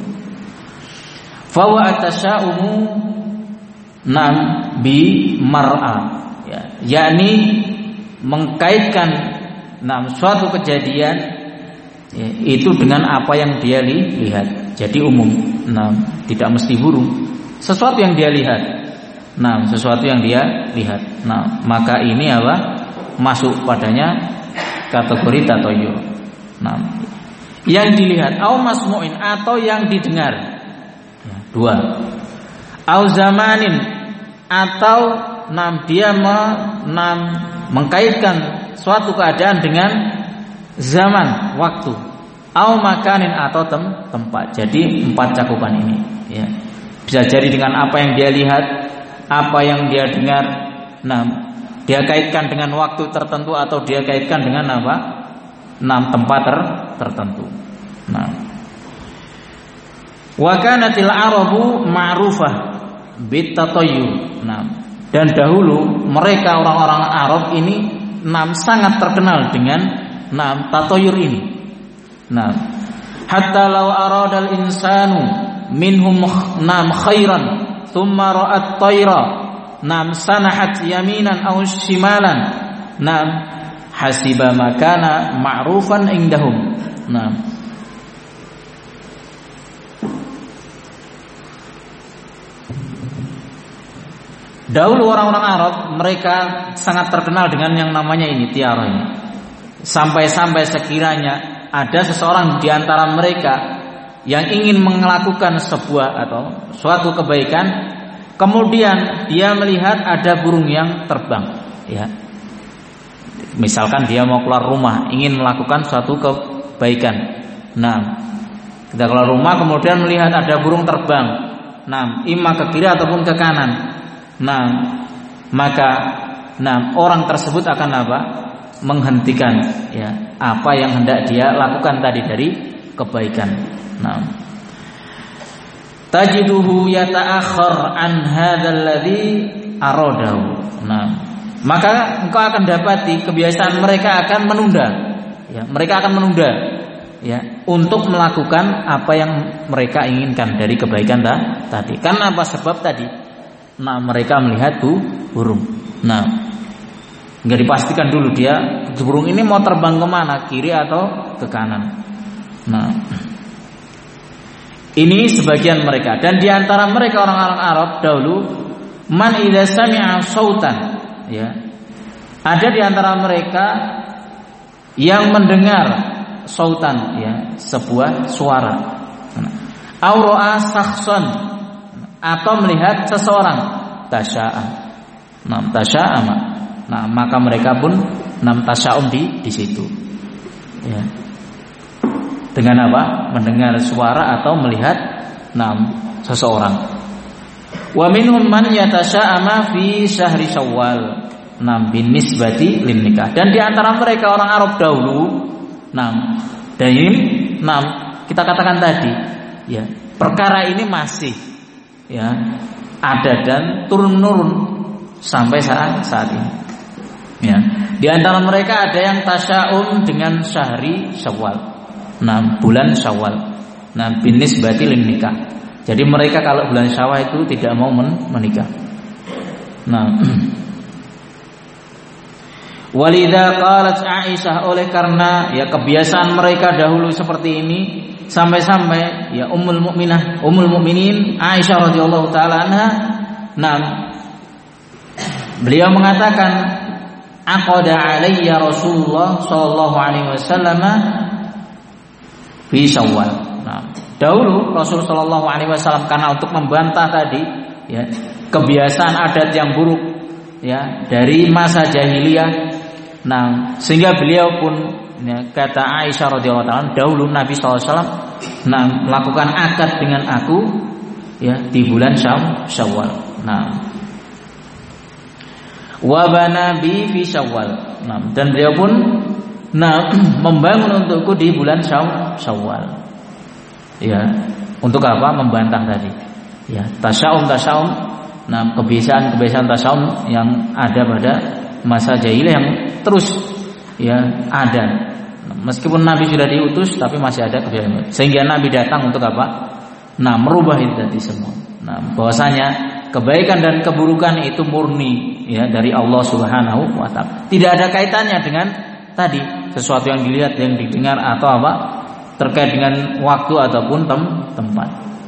Fawa atasya'umu nam bi mar'a. Ya, yakni mengkaitkan nah, suatu kejadian ya, itu dengan apa yang dia li, lihat. Jadi umum. Nah, tidak mesti burung. Sesuatu yang dia lihat. Nah, sesuatu yang dia lihat. Nah, maka ini apa? Masuk padanya kategori tatoyur. Nah, yang dilihat au masmu'in atau yang didengar. Ya, dua. Au zamanin atau nam dia menam mengkaitkan suatu keadaan dengan zaman, waktu, au makanin atau tem, tempat. Jadi empat cakupan ini, ya. Bisa jadi dengan apa yang dia lihat, apa yang dia dengar. Nah, dia kaitkan dengan waktu tertentu atau dia kaitkan dengan apa? Nah, tempat ter, tertentu. Nah, wa kanatil arabu ma'rufah bit tatayyur. Nah, dan dahulu mereka orang-orang Arab ini nam sangat terkenal dengan nam tatoyur ini. Nah, hatta law aradal insanu minhum nam khairan thumma ra'at tayra nam sanahat yaminan aw shimalan nam hasiba makana ma'rufan indahum. Nah, dahulu orang-orang Arab mereka sangat terkenal dengan yang namanya ini tiara ini. Sampai-sampai sekiranya ada seseorang di antara mereka yang ingin melakukan sebuah atau suatu kebaikan, kemudian dia melihat ada burung yang terbang, ya. Misalkan dia mau keluar rumah, ingin melakukan suatu kebaikan. Nah, kita keluar rumah kemudian melihat ada burung terbang. Nah, imma ke kiri ataupun ke kanan. Nah, maka nah orang tersebut akan apa? Menghentikan ya apa yang hendak dia lakukan tadi dari kebaikan. Nah, tajiduhu yata'akhkhar an hadzal ladzi aradahu. Nah, maka engkau akan dapati kebiasaan mereka akan menunda. Ya, mereka akan menunda ya untuk melakukan apa yang mereka inginkan dari kebaikan dah, tadi. Karena apa sebab tadi? Nah, mereka melihat tuh burung. Nah, nggak dipastikan dulu dia burung ini mau terbang kemana, kiri atau ke kanan. Nah, ini sebagian mereka. Dan diantara mereka orang-orang Arab dahulu, man idza sami'a sautan, ya, ada diantara mereka yang mendengar sautan, ya, sebuah suara. Au ra'a sakhsan, atau melihat seseorang, tasya'a. Nah, tasya'ama. Nah, maka mereka pun nam tasya'um di di situ. Ya. Dengan apa? Mendengar suara atau melihat nam seseorang. Wa minhum man yatasya'ama fi syahri Syawal. Nam bin nisbati lin nikah. Dan di antara mereka orang Arab dahulu, nam dan ini nam kita katakan tadi, ya, perkara ini masih ya ada dan turun-menurun sampai saat saat ini. Ya, di antara mereka ada yang tasya'um dengan syahri Syawal, nah bulan Syawal, nah binis batilin nikah. Jadi mereka kalau bulan Syawal itu tidak mau men- menikah. Nah, walidha qalat Aisyah, oleh karena ya kebiasaan mereka dahulu seperti ini, sampai-sampai ya Ummul Mukminah, Ummul Mukminin Aisyah radhiyallahu taala anha, nah beliau mengatakan, aqada alayya Rasulullah sallallahu alaihi wasallam fi Syawal. Nah, dahulu Rasul sallallahu alaihi wasallam karena untuk membantah tadi ya kebiasaan adat yang buruk ya dari masa jahiliyah. Nah, sehingga beliau pun ya, kata Aisyah radhiyallahu taala, dahulu Nabi sallallahu alaihi wasallam nah melakukan akad dengan aku ya di bulan Syawal. Nah, wa bana bi fi Syawal. Nah, dan beliau pun nah membangun untukku di bulan Syawal. Ya, untuk apa? Membantah tadi. Ya, tasya'um tasya'um. Nah, kebiasaan-kebiasaan tasya'um yang ada pada masa jahiliyah yang terus ya ada. Meskipun Nabi sudah diutus tapi masih ada kebiasaan. Sehingga Nabi datang untuk apa? Nah, merubah itu tadi semua. Nah, bahwasanya kebaikan dan keburukan itu murni ya dari Allah Subhanahu wa taala. Tidak ada kaitannya dengan tadi sesuatu yang dilihat, yang didengar atau apa terkait dengan waktu ataupun tem tempat.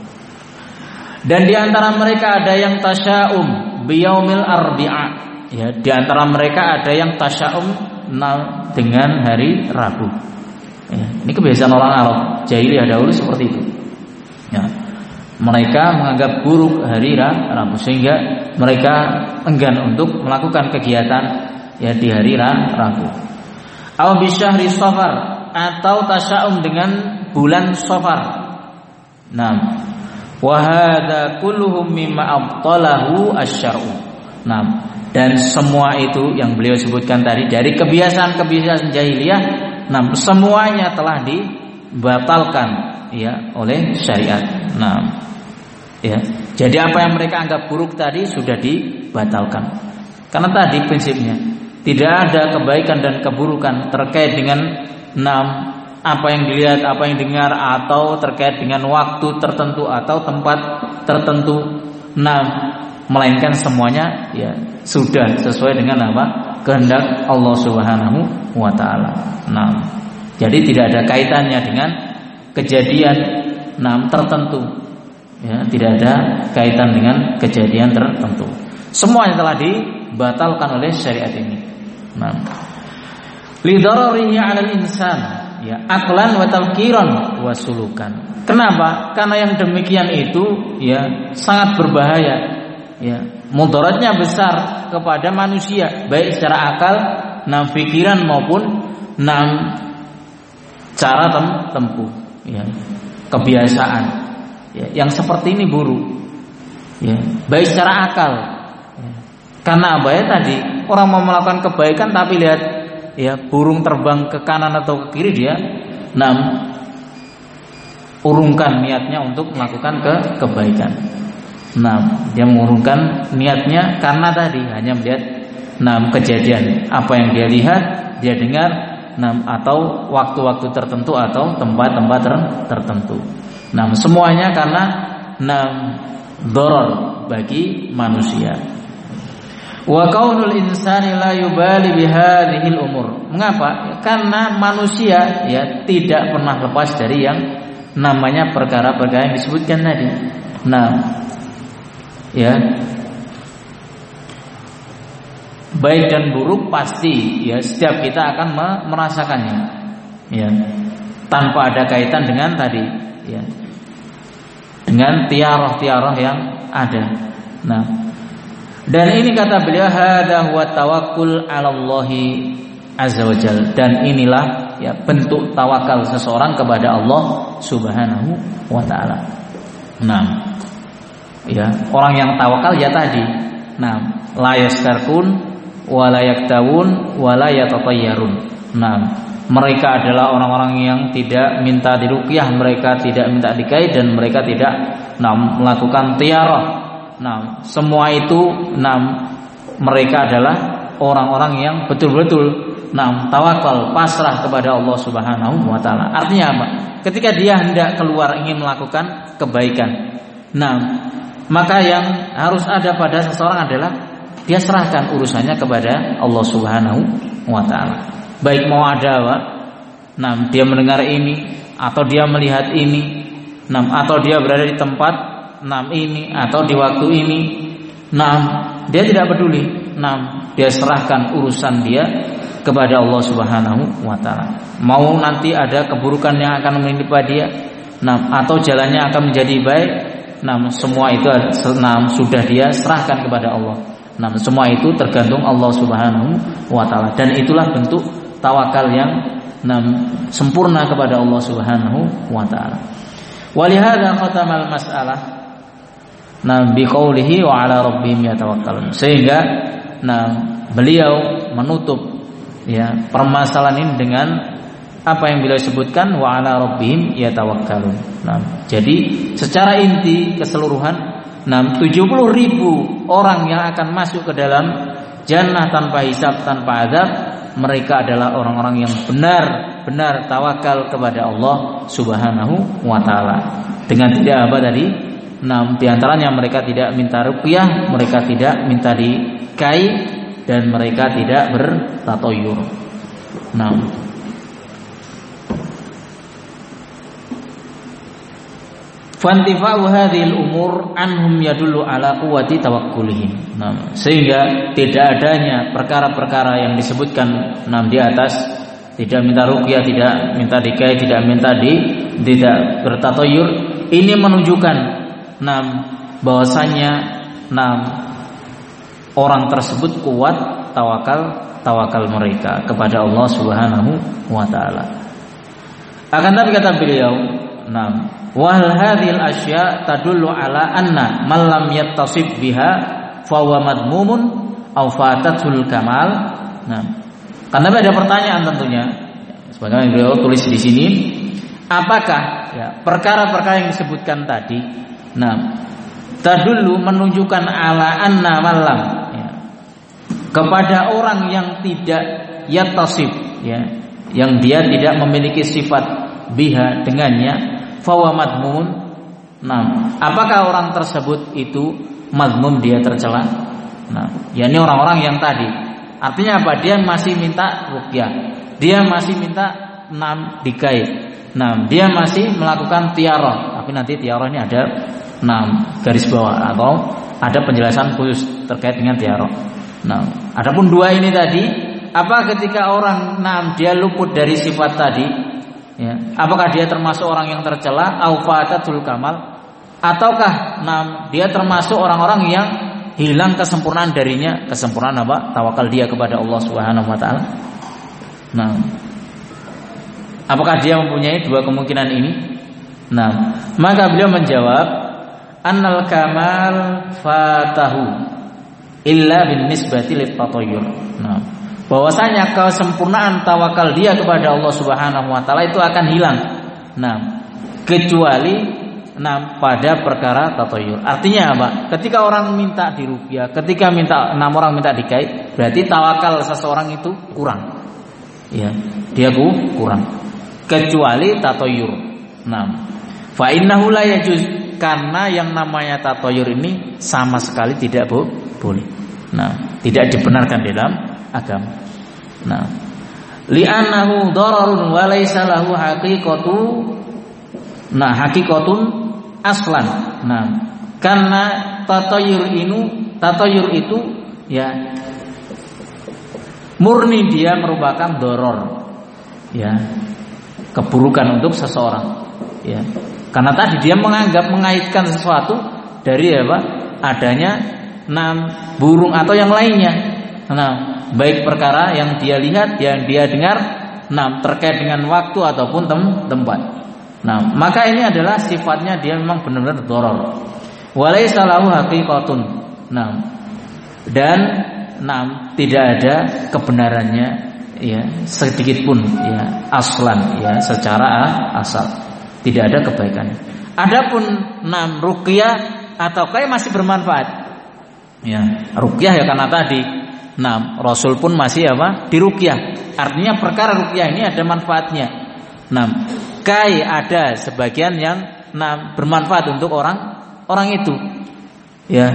Dan di antara mereka ada yang tasya'um biyaumil arbi'a. Ya, di antara mereka ada yang tasya'um dengan hari Rabu. Ya, ini kebiasaan orang Arab jahiliyah dahulu seperti itu. Ya. Mereka menganggap buruk hari Rabu sehingga mereka enggan untuk melakukan kegiatan ya di hari Rabu. Aw bi syahri Safar, atau tasya'um dengan bulan Safar. Nah, wa hadza kulluhum mimma abtalahu asy-syar'u. Nah, dan semua itu yang beliau sebutkan tadi dari kebiasaan-kebiasaan jahiliyah, nah semuanya telah dibatalkan ya oleh syariat. Nah, ya. Jadi apa yang mereka anggap buruk tadi sudah dibatalkan. Karena tadi prinsipnya tidak ada kebaikan dan keburukan terkait dengan enam apa yang dilihat, apa yang dengar, atau terkait dengan waktu tertentu atau tempat tertentu. Enam, melainkan semuanya ya sudah sesuai dengan apa? Kehendak Allah Subhanahu wa taala. Nah, jadi tidak ada kaitannya dengan kejadian enam tertentu. Ya, tidak ada kaitan dengan kejadian tertentu. Semuanya telah dibatalkan oleh syariat ini. Nah, lidararihi 'alal insan, ya, aqlan wa tafkiran wa sulukan. Kenapa? Karena yang demikian itu ya sangat berbahaya. Ya, mudaratnya besar kepada manusia baik secara akal nah pikiran maupun nah cara tem tempuh, ya, kebiasaan, ya, yang seperti ini buruk, ya, baik secara akal, ya. Karena apa ya tadi orang mau melakukan kebaikan tapi lihat ya burung terbang ke kanan atau ke kiri dia, nah urungkan niatnya untuk melakukan ke kebaikan. Nah, dia mengurungkan niatnya karena tadi hanya melihat nah kejadian apa yang dia lihat, dia dengar, nah atau waktu-waktu tertentu atau tempat-tempat tertentu. Nah, semuanya karena nah doror bagi manusia. Wa kaunul insani la yubali bihadhil umur. Mengapa? Karena manusia ya tidak pernah lepas dari yang namanya perkara-perkara yang disebutkan tadi. Nah, ya, baik dan buruk pasti ya setiap kita akan merasakannya, ya, tanpa ada kaitan dengan tadi, ya, dengan tiarah-tiarah yang ada. Nah, dan ini kata beliau hadza huwa tawakkul 'ala Allah azza wajalla, dan inilah ya bentuk tawakal seseorang kepada Allah Subhanahu wa taala. Nah, ya, orang yang tawakal ya tadi, nah, la yastarkun wa la yaktawun wa la yatatayyarun. Nah, mereka adalah orang-orang yang tidak minta diruqyah, mereka tidak minta dikai, dan mereka tidak nah, melakukan tiarah. Nah, semua itu nah, mereka adalah orang-orang yang betul-betul nah, tawakal, pasrah kepada Allah Subhanahu wa taala. Artinya apa? Ketika dia hendak keluar ingin melakukan kebaikan, nah, maka yang harus ada pada seseorang adalah dia serahkan urusannya kepada Allah Subhanahu wa taala. Baik mau ada apa, nah, dia mendengar ini atau dia melihat ini, nah, atau dia berada di tempat nah, ini atau di waktu ini, nah, dia tidak peduli, nah, dia serahkan urusan dia kepada Allah Subhanahu wa taala. Mau nanti ada keburukan yang akan menimpa dia, nah, atau jalannya akan menjadi baik, nah, semua itu nah, sudah dia serahkan kepada Allah. Nah, semua itu tergantung Allah Subhanahu wa taala, dan itulah bentuk tawakal yang nah, sempurna kepada Allah Subhanahu wa taala. Walihada khatamal mas'alah nah biqaulihi wa 'ala rabbihim yatawakkalun. Sehingga nah beliau menutup ya permasalahan ini dengan apa yang beliau sebutkan wa 'ala rabbihim yatawakkalun. Nah, jadi secara inti keseluruhan nah tujuh puluh ribu orang yang akan masuk ke dalam jannah tanpa hisab, tanpa azab, mereka adalah orang-orang yang benar-benar tawakal kepada Allah Subhanahu wa taala. Dengan tidak apa tadi? Nah, di antaranya mereka tidak minta ruqyah, mereka tidak minta dikai, dan mereka tidak bertatoyur. Nah, fantifa'u hadhil umur anhum yadullu ala quwwati tawakkulihim. Nah, sehingga tidak adanya perkara-perkara yang disebutkan nah, di atas, tidak minta ruqyah, tidak minta dikai, tidak minta di tidak bertatoyur, ini menunjukkan nah bahwasanya nah orang tersebut kuat tawakal tawakal mereka kepada Allah Subhanahu wa taala. Akan tapi kata beliau, nah wal hadhil asya tadullu ala anna man lam yattasib biha fa huwa madmumun aw fatatul kamal. Nah, karena ada pertanyaan tentunya, sebagaimana beliau tulis di sini, apakah ya perkara-perkara yang disebutkan tadi, nah tadullu menunjukkan ala anna malam ya, kepada orang yang tidak yattasib ya, yang dia tidak memiliki sifat biha dengannya, fawa madmun. Nah, apakah orang tersebut itu madmum, dia tercela? Nah, yakni orang-orang yang tadi. Artinya apa? Dia masih minta ruqyah, dia masih minta enam dikai, nah dia masih melakukan tiarah. Tapi nanti tiarah ini ada enam garis bawah atau ada penjelasan khusus terkait dengan tiarah. Nah, adapun dua ini tadi, apa ketika orang enam dia luput dari sifat tadi? Ya, apakah dia termasuk orang yang tercela, au fatatul kamal, ataukah nah, dia termasuk orang-orang yang hilang kesempurnaan darinya, kesempurnaan apa? Tawakal dia kepada Allah Subhanahu wa taala. Nah, apakah dia mempunyai dua kemungkinan ini? Nah, maka beliau menjawab, annal kamal fatahu illa bin nisbati lit tatayyur. Nah, bahwasanya kesempurnaan tawakal dia kepada Allah Subhanahu wa taala itu akan hilang. Nah, kecuali nah pada perkara tatayyur. Artinya apa? Ketika orang minta diruqyah, ketika minta enam orang minta dikait, berarti tawakal seseorang itu kurang. Ya, dia kurang. Kecuali tatayyur. Nah, fa innahu la yajuz, karena yang namanya tatayyur ini sama sekali tidak boleh. Nah, tidak dibenarkan dalam agama. Nah, li'annahu dararun wa laysa lahu haqiqatu. Nah, haqiqatun aslan. Nah, karena tatayyur ini, tatayyur itu ya murni dia merupakan doror, ya, keburukan untuk seseorang, ya. Karena tadi dia menganggap mengaitkan sesuatu dari apa? Adanya enam burung atau yang lainnya. Nah, baik perkara yang dia lihat, yang dia dengar, nah terkait dengan waktu ataupun tem tempat. Nah, maka ini adalah sifatnya dia memang benar-benar doror. Walaysa lahu haqiqatun. Nah, dan nah tidak ada kebenarannya ya sedikit pun ya aslan ya secara asal tidak ada kebaikannya. Adapun nam ruqyah atau kayak masih bermanfaat. Ya, ruqyah ya karena tadi nah Rasul pun masih apa? Diruqyah. Artinya perkara ruqyah ini ada manfaatnya. Nah, kai ada sebagian yang nah bermanfaat untuk orang orang itu. Ya.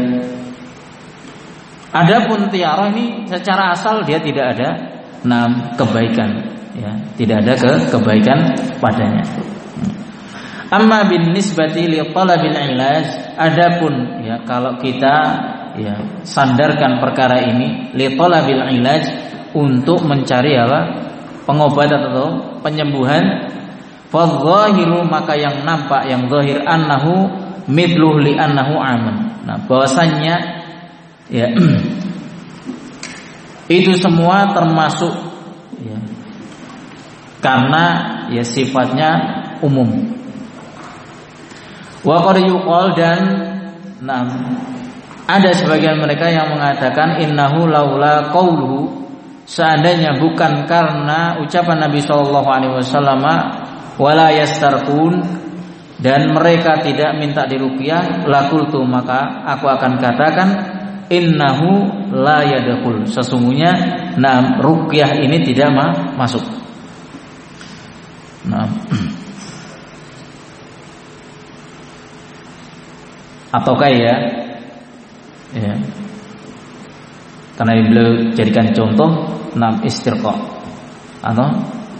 Adapun tiarah ini secara asal dia tidak ada nah kebaikan, ya, tidak ada ke kebaikan padanya. Amma bin nisbati li talabil ilaj, adapun ya kalau kita ya sandarkan perkara ini li talabil ilaj untuk mencari apa? Pengobatan atau penyembuhan, fadzahiru maka yang nampak yang zahir annahu mithluhu li annahu aman. Nah, bahwasannya ya itu semua termasuk ya, karena ya sifatnya umum. Wa qad yuqal, dan nah, ada sebagian mereka yang mengatakan innahu laula qauluhu, seandainya bukan karena ucapan Nabi sallallahu alaihi wasallam wala yastarqun, dan mereka tidak minta diruqyah, laqultu maka aku akan katakan innahu la yadkhul, sesungguhnya nah ruqyah ini tidak ma- masuk. Nah, ataukah ya, ya, karena beliau jadikan contoh enam istirqa atau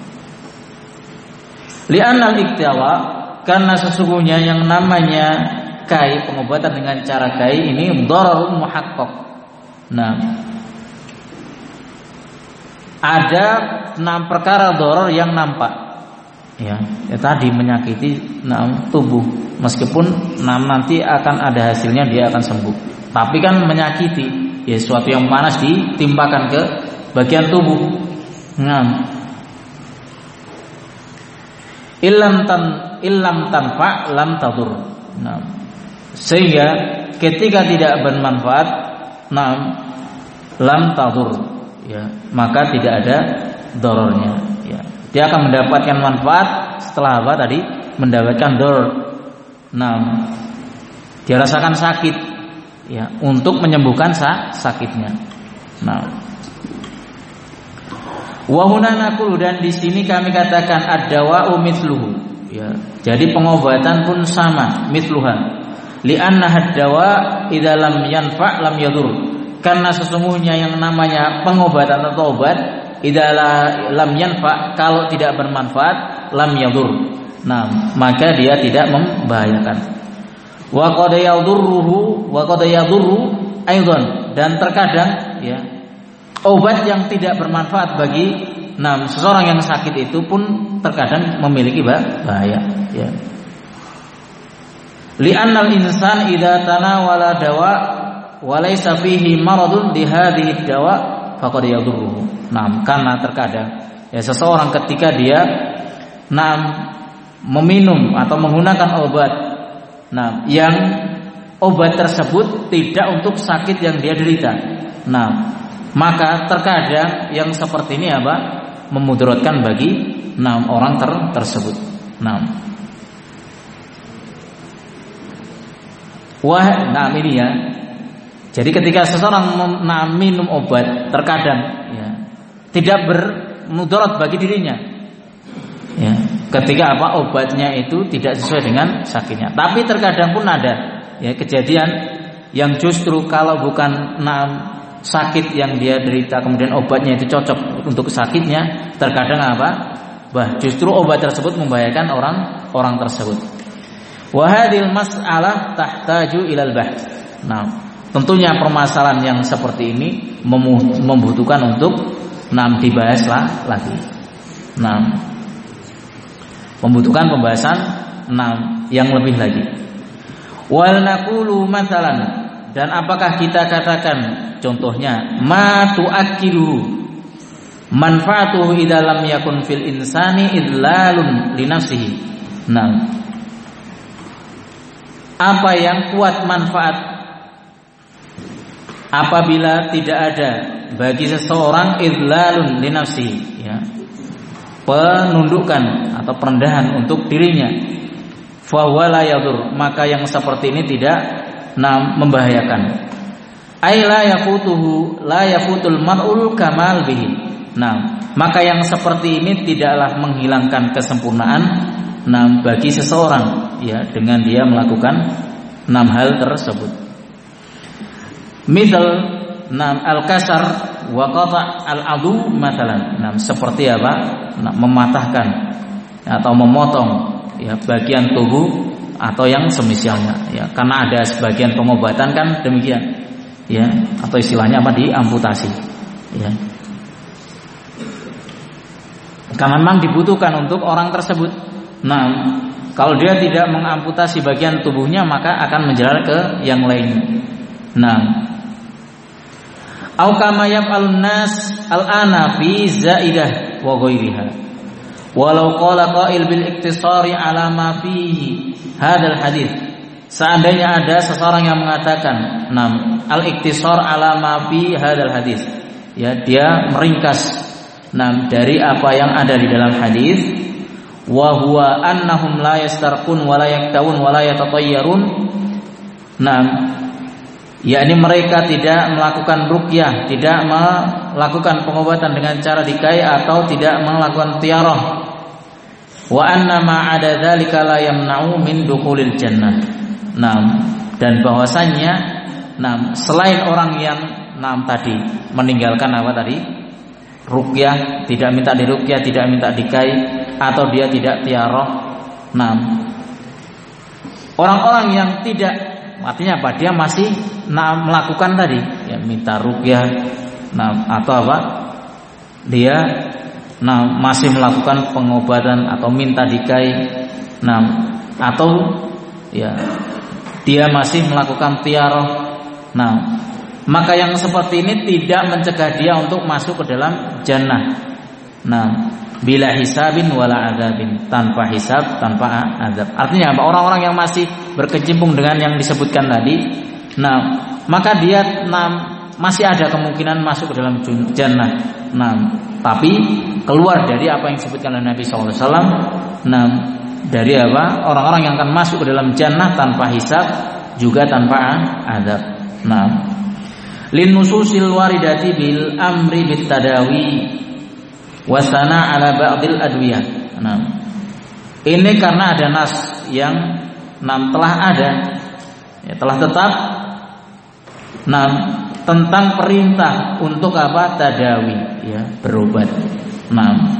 li'anal iktiwa, karena sesungguhnya yang namanya kai, pengobatan dengan cara kai ini dararun muhaqqaq. Nah, ada enam perkara darar yang nampak. Ya, ya tadi menyakiti enam tubuh, meskipun enam nanti akan ada hasilnya dia akan sembuh. Tapi kan menyakiti, ya sesuatu yang panas ditimpakan ke bagian tubuh. Nah, illam tan illam tanfa lam tadur. Nah, sehingga ketika tidak bermanfaat, nah lam tadur, ya maka tidak ada dorornya. Ya, dia akan mendapatkan manfaat setelah apa tadi? Mendapatkan doror. Nah, dia rasakan sakit, ya untuk menyembuhkan sakitnya. Nah, wahuna naqulu, dan di sini kami katakan ad-dawa'u mithluhu. Ya, jadi pengobatan pun sama, mithluha. Li'anna had-dawa idza lam yanfa' lam yadur. Karena sesungguhnya yang namanya pengobatan atau obat idza lam yanfa', kalau tidak bermanfaat, lam yadur. Nah, maka dia tidak membahayakan. Wa qad yadurruhu wa qad yadurru aidan, dan terkadang ya obat yang tidak bermanfaat bagi nah seseorang yang sakit itu pun terkadang memiliki bahaya, ya. Li'annal insan idza tanawala dawa walaysa fihi maradun di hadhihi dawa faqad yadurruhu. Nah, karena terkadang ya seseorang ketika dia nah meminum atau menggunakan obat nah yang obat tersebut tidak untuk sakit yang dia derita. Nah, maka terkadang yang seperti ini apa? Memudaratkan bagi enam orang ter tersebut. Nah, wah, nah ini ya. Jadi ketika seseorang mem- minum obat, terkadang ya, tidak bermudarat bagi dirinya. Ya, ketika apa obatnya itu tidak sesuai dengan sakitnya. Tapi terkadang pun ada ya kejadian yang justru kalau bukan enam sakit yang dia derita kemudian obatnya itu cocok untuk sakitnya, terkadang apa? Bah, justru obat tersebut membahayakan orang orang tersebut. Wa hadhil mas'alah tahtaju ilal bahth. Nah, tentunya permasalahan yang seperti ini membutuhkan untuk enam dibahaslah lagi. Nah, membutuhkan pembahasan enam yang lebih lagi. Wal naqulu mathalan, dan apakah kita katakan contohnya ma tu'akkilu manfaatuhu idza lam yakun fil insani idlalun li nafsihi. Nah, apa yang kuat manfaat apabila tidak ada bagi seseorang idlalun li nafsihi, ya, penundukan atau perendahan untuk dirinya, fa huwa la yadur, maka yang seperti ini tidak nah, membahayakan. Ai la yafutuhu la yafutul mar'ul kamal bihi. Nah, maka yang seperti ini tidaklah menghilangkan kesempurnaan nah bagi seseorang ya dengan dia melakukan enam hal tersebut. Misal enam al-kasar wa qata' al-adu mathalan. Nah, seperti apa? Nah, mematahkan atau memotong ya bagian tubuh atau yang semisalnya ya, karena ada sebagian pengobatan kan demikian ya, atau istilahnya apa diamputasi ya. Karena memang dibutuhkan untuk orang tersebut. Nah, kalau dia tidak mengamputasi bagian tubuhnya maka akan menjalar ke yang lainnya. Nah, au kama yaf'alun nas al-ana fi zaidah wa ghairiha. Walau qala qail bil iktisari ala ma fihi hadzal hadits. Seandainya ada seseorang yang mengatakan, "Nam, al-iktisar ala ma fi hadzal hadits." Ya, dia meringkas nah dari apa yang ada di dalam hadis, wa huwa annahum la yastarqun wa la yaktawun wa la yatatayyarun. Nah, yakni mereka tidak melakukan ruqyah, tidak melakukan pengobatan dengan cara dikai atau tidak melakukan tiarah. Wa anna ma ada dzalika la yamna'u min dukhulil jannah. Nah, dan bahwasannya nah selain orang yang nah tadi meninggalkan apa tadi? Ruqyah, tidak minta diruqyah, tidak minta dikai atau dia tidak tiarah. Nah, orang-orang yang tidak, artinya apa? Dia masih nah, melakukan tadi, ya minta ruqyah, nah atau apa? Dia nah masih melakukan pengobatan atau minta dikai, nah atau ya dia masih melakukan tiarah. Nah, maka yang seperti ini tidak mencegah dia untuk masuk ke dalam jannah. Nah, bila hisabin wala adzabin, tanpa hisab, tanpa azab. Artinya apa? Orang-orang yang masih berkecimpung dengan yang disebutkan tadi, nah, maka dia nah, masih ada kemungkinan masuk ke dalam jannah. Nah, tapi keluar dari apa yang disebutkan oleh Nabi shallallahu alaihi wasallam. Nah, dari apa? Orang-orang yang akan masuk ke dalam jannah tanpa hisab juga tanpa azab. Nah, lin nususil waridati bil amri bit tadawi wasana ala ba'dil adwiyah. Nah, ini karena ada nas yang nam telah ada, ya, telah tetap nam tentang perintah untuk apa tadawi, ya berobat. Nah,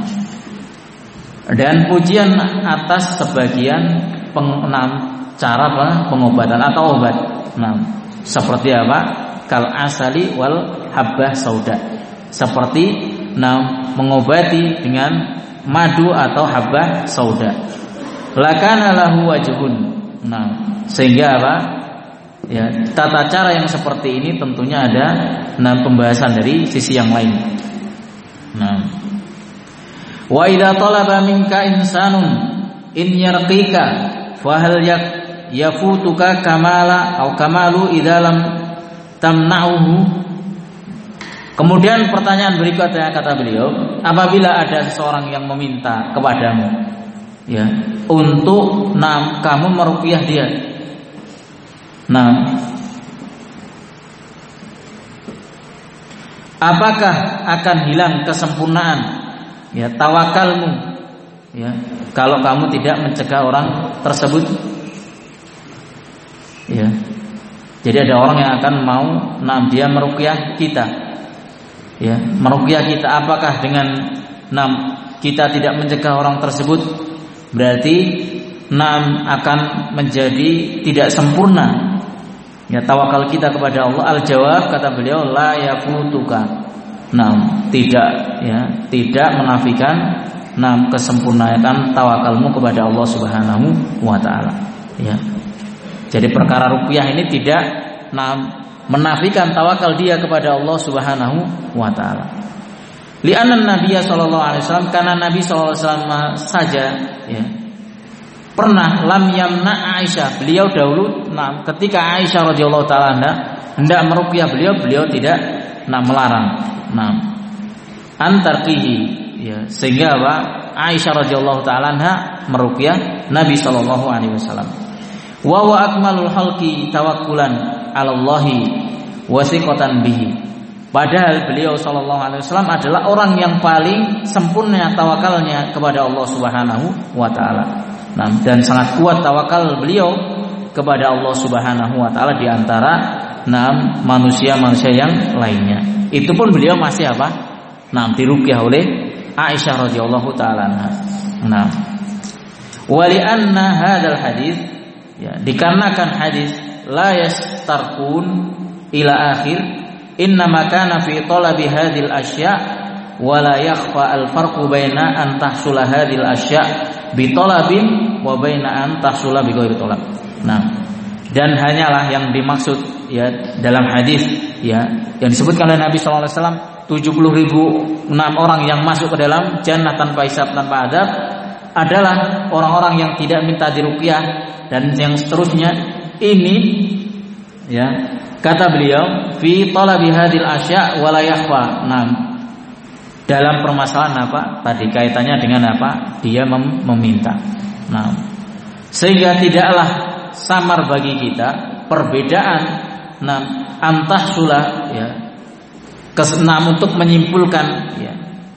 dan pujian atas sebagian pengenam cara apa, pengobatan atau obat. Nah, seperti apa? Kal asali wal habbah sauda, seperti nah mengobati dengan madu atau habbah sauda. Lakana lahu wajhun. Nah, sehingga apa? Ya, tata cara yang seperti ini tentunya ada nah pembahasan dari sisi yang lain. Nah, wa idza talaba minka insanun in yarqika fa hal yafutuka kamala atau kamalu idza lam tamna'uhu. Kemudian pertanyaan berikutnya kata beliau, apabila ada seseorang yang meminta kepadamu ya untuk nam kamu meruqyah dia. Nah, apakah akan hilang kesempurnaan ya tawakalmu ya kalau kamu tidak mencegah orang tersebut? Ya. Jadi ada orang yang akan mau nam dia meruqyah kita. Ya, meruqyah kita, apakah dengan nam kita tidak mencegah orang tersebut berarti nam akan menjadi tidak sempurna ya tawakal kita kepada Allah? Al-jawab kata beliau la yafutuka. Nam, tidak ya, tidak menafikan nam kesempurnaan tawakalmu kepada Allah Subhanahu wa taala. Ya. Jadi perkara ruqyah ini tidak nam menafikan tawakal dia kepada Allah Subhanahu wa taala. Li'anna Nabiy sallallahu alaihi wasallam, karena Nabi sallallahu alaihi wasallam saja ya pernah lam yamna Aisyah, beliau dahulu nah, ketika Aisyah radhiyallahu taala hendak meruqyah beliau, beliau tidak nah, melarang. Nah, antarqihi ya, sehingga apa? Aisyah radhiyallahu taala meruqyah Nabi sallallahu alaihi wasallam. Wa wa akmalul khalqi tawakkulan 'ala Allahi wa siqatan bihi. Padahal beliau sallallahu alaihi wasallam adalah orang yang paling sempurna tawakalnya kepada Allah Subhanahu wa taala. Nah, dan sangat kuat tawakal beliau kepada Allah Subhanahu wa taala di antara enam manusia-manusia yang lainnya. Itu pun beliau masih apa? Nah, diruqyah oleh Aisyah radhiyallahu taala anha. Nah, wa li anna hadzal hadis ya, dikarenakan hadis la yastarqun ila akhir innama kana fi talabi hadhil asya' wa la yakhfa al farqu baina an tahsula hadhil asya' bi talabin wa baina an tahsula bi ghairi talab. Nah, dan hanyalah yang dimaksud ya dalam hadis ya yang disebutkan oleh Nabi sallallahu alaihi wasallam tujuh puluh ribu enam orang yang masuk ke dalam jannah tanpa hisab tanpa adab adalah orang-orang yang tidak minta diruqyah dan yang seterusnya. Ini ya kata beliau fi talabi hadil asya' wa la yakhfa. Nah, dalam permasalahan apa? Tadi kaitannya dengan apa? Dia mem- meminta. Nah, sehingga tidaklah samar bagi kita perbedaan nah antahsula ya kesenam untuk menyimpulkan ya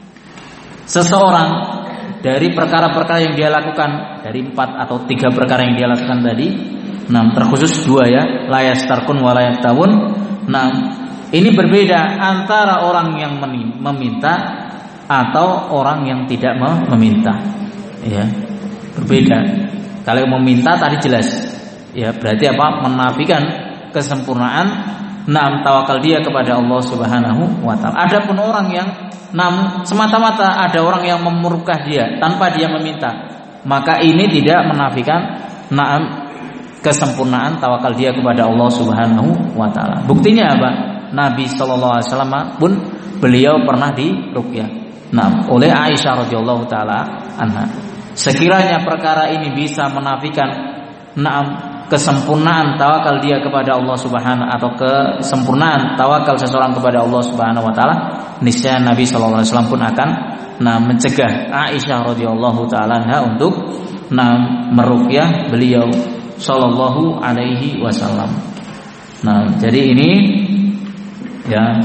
seseorang dari perkara-perkara yang dia lakukan, dari empat atau tiga perkara yang dia lakukan tadi. Nah, terkhusus dua ya, la yastarqun wa la yaktawun. Nah, ini berbeda antara orang yang meminta atau orang yang tidak meminta. Ya, berbeda. Kalau meminta tadi jelas. Ya, berarti apa? Menafikan kesempurnaan nam tawakal dia kepada Allah Subhanahu wa taala. Adapun orang yang nam semata-mata ada orang yang memurkah dia tanpa dia meminta, maka ini tidak menafikan nam kesempurnaan tawakal dia kepada Allah Subhanahu wa taala. Buktinya apa? Nabi sallallahu alaihi wasallam pun beliau pernah diruqyah nah oleh Aisyah radhiyallahu taala anha. Sekiranya perkara ini bisa menafikan na'am kesempurnaan tawakal dia kepada Allah Subhanahu atau kesempurnaan tawakal seseorang kepada Allah Subhanahu wa taala, niscaya Nabi sallallahu alaihi wasallam pun akan nah mencegah Aisyah radhiyallahu taala anha untuk nah meruqyah beliau sallallahu alaihi wasallam. Nah, jadi ini ya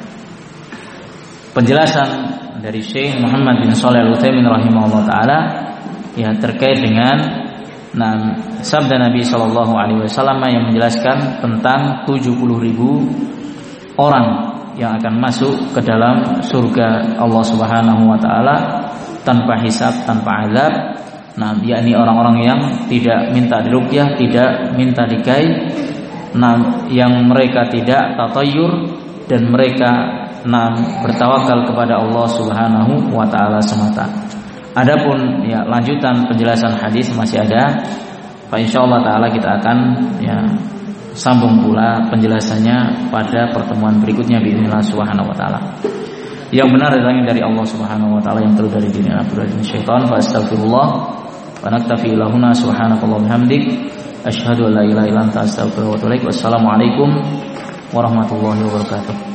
penjelasan dari Syekh Muhammad bin Shalih Al-Utsaimin rahimahullah taala ya terkait dengan nah sabda Nabi sallallahu alaihi wasallam yang menjelaskan tentang tujuh puluh ribu orang yang akan masuk ke dalam surga Allah Subhanahu wa taala tanpa hisab, tanpa azab. Nah, yakni orang-orang yang tidak minta diruqyah, tidak minta dikai, nah, yang mereka tidak tatayur dan mereka nah, bertawakal kepada Allah Subhanahu wa taala semata. Adapun ya lanjutan penjelasan hadis masih ada. Insyaallah taala kita akan ya sambung pula penjelasannya pada pertemuan berikutnya biidznillah subhanahu wa taala. Yang benar adalah dari Allah subhanahu wa taala, yang keliru dari diri nafsu dan syaitan. Fa astaghfirullah wa naktafi ilahuna subhanakallah bihamdik asyhadu an la ilaha illa anta astaghfiruka wa atubu ilaik. Wassalamualaikum warahmatullahi wabarakatuh.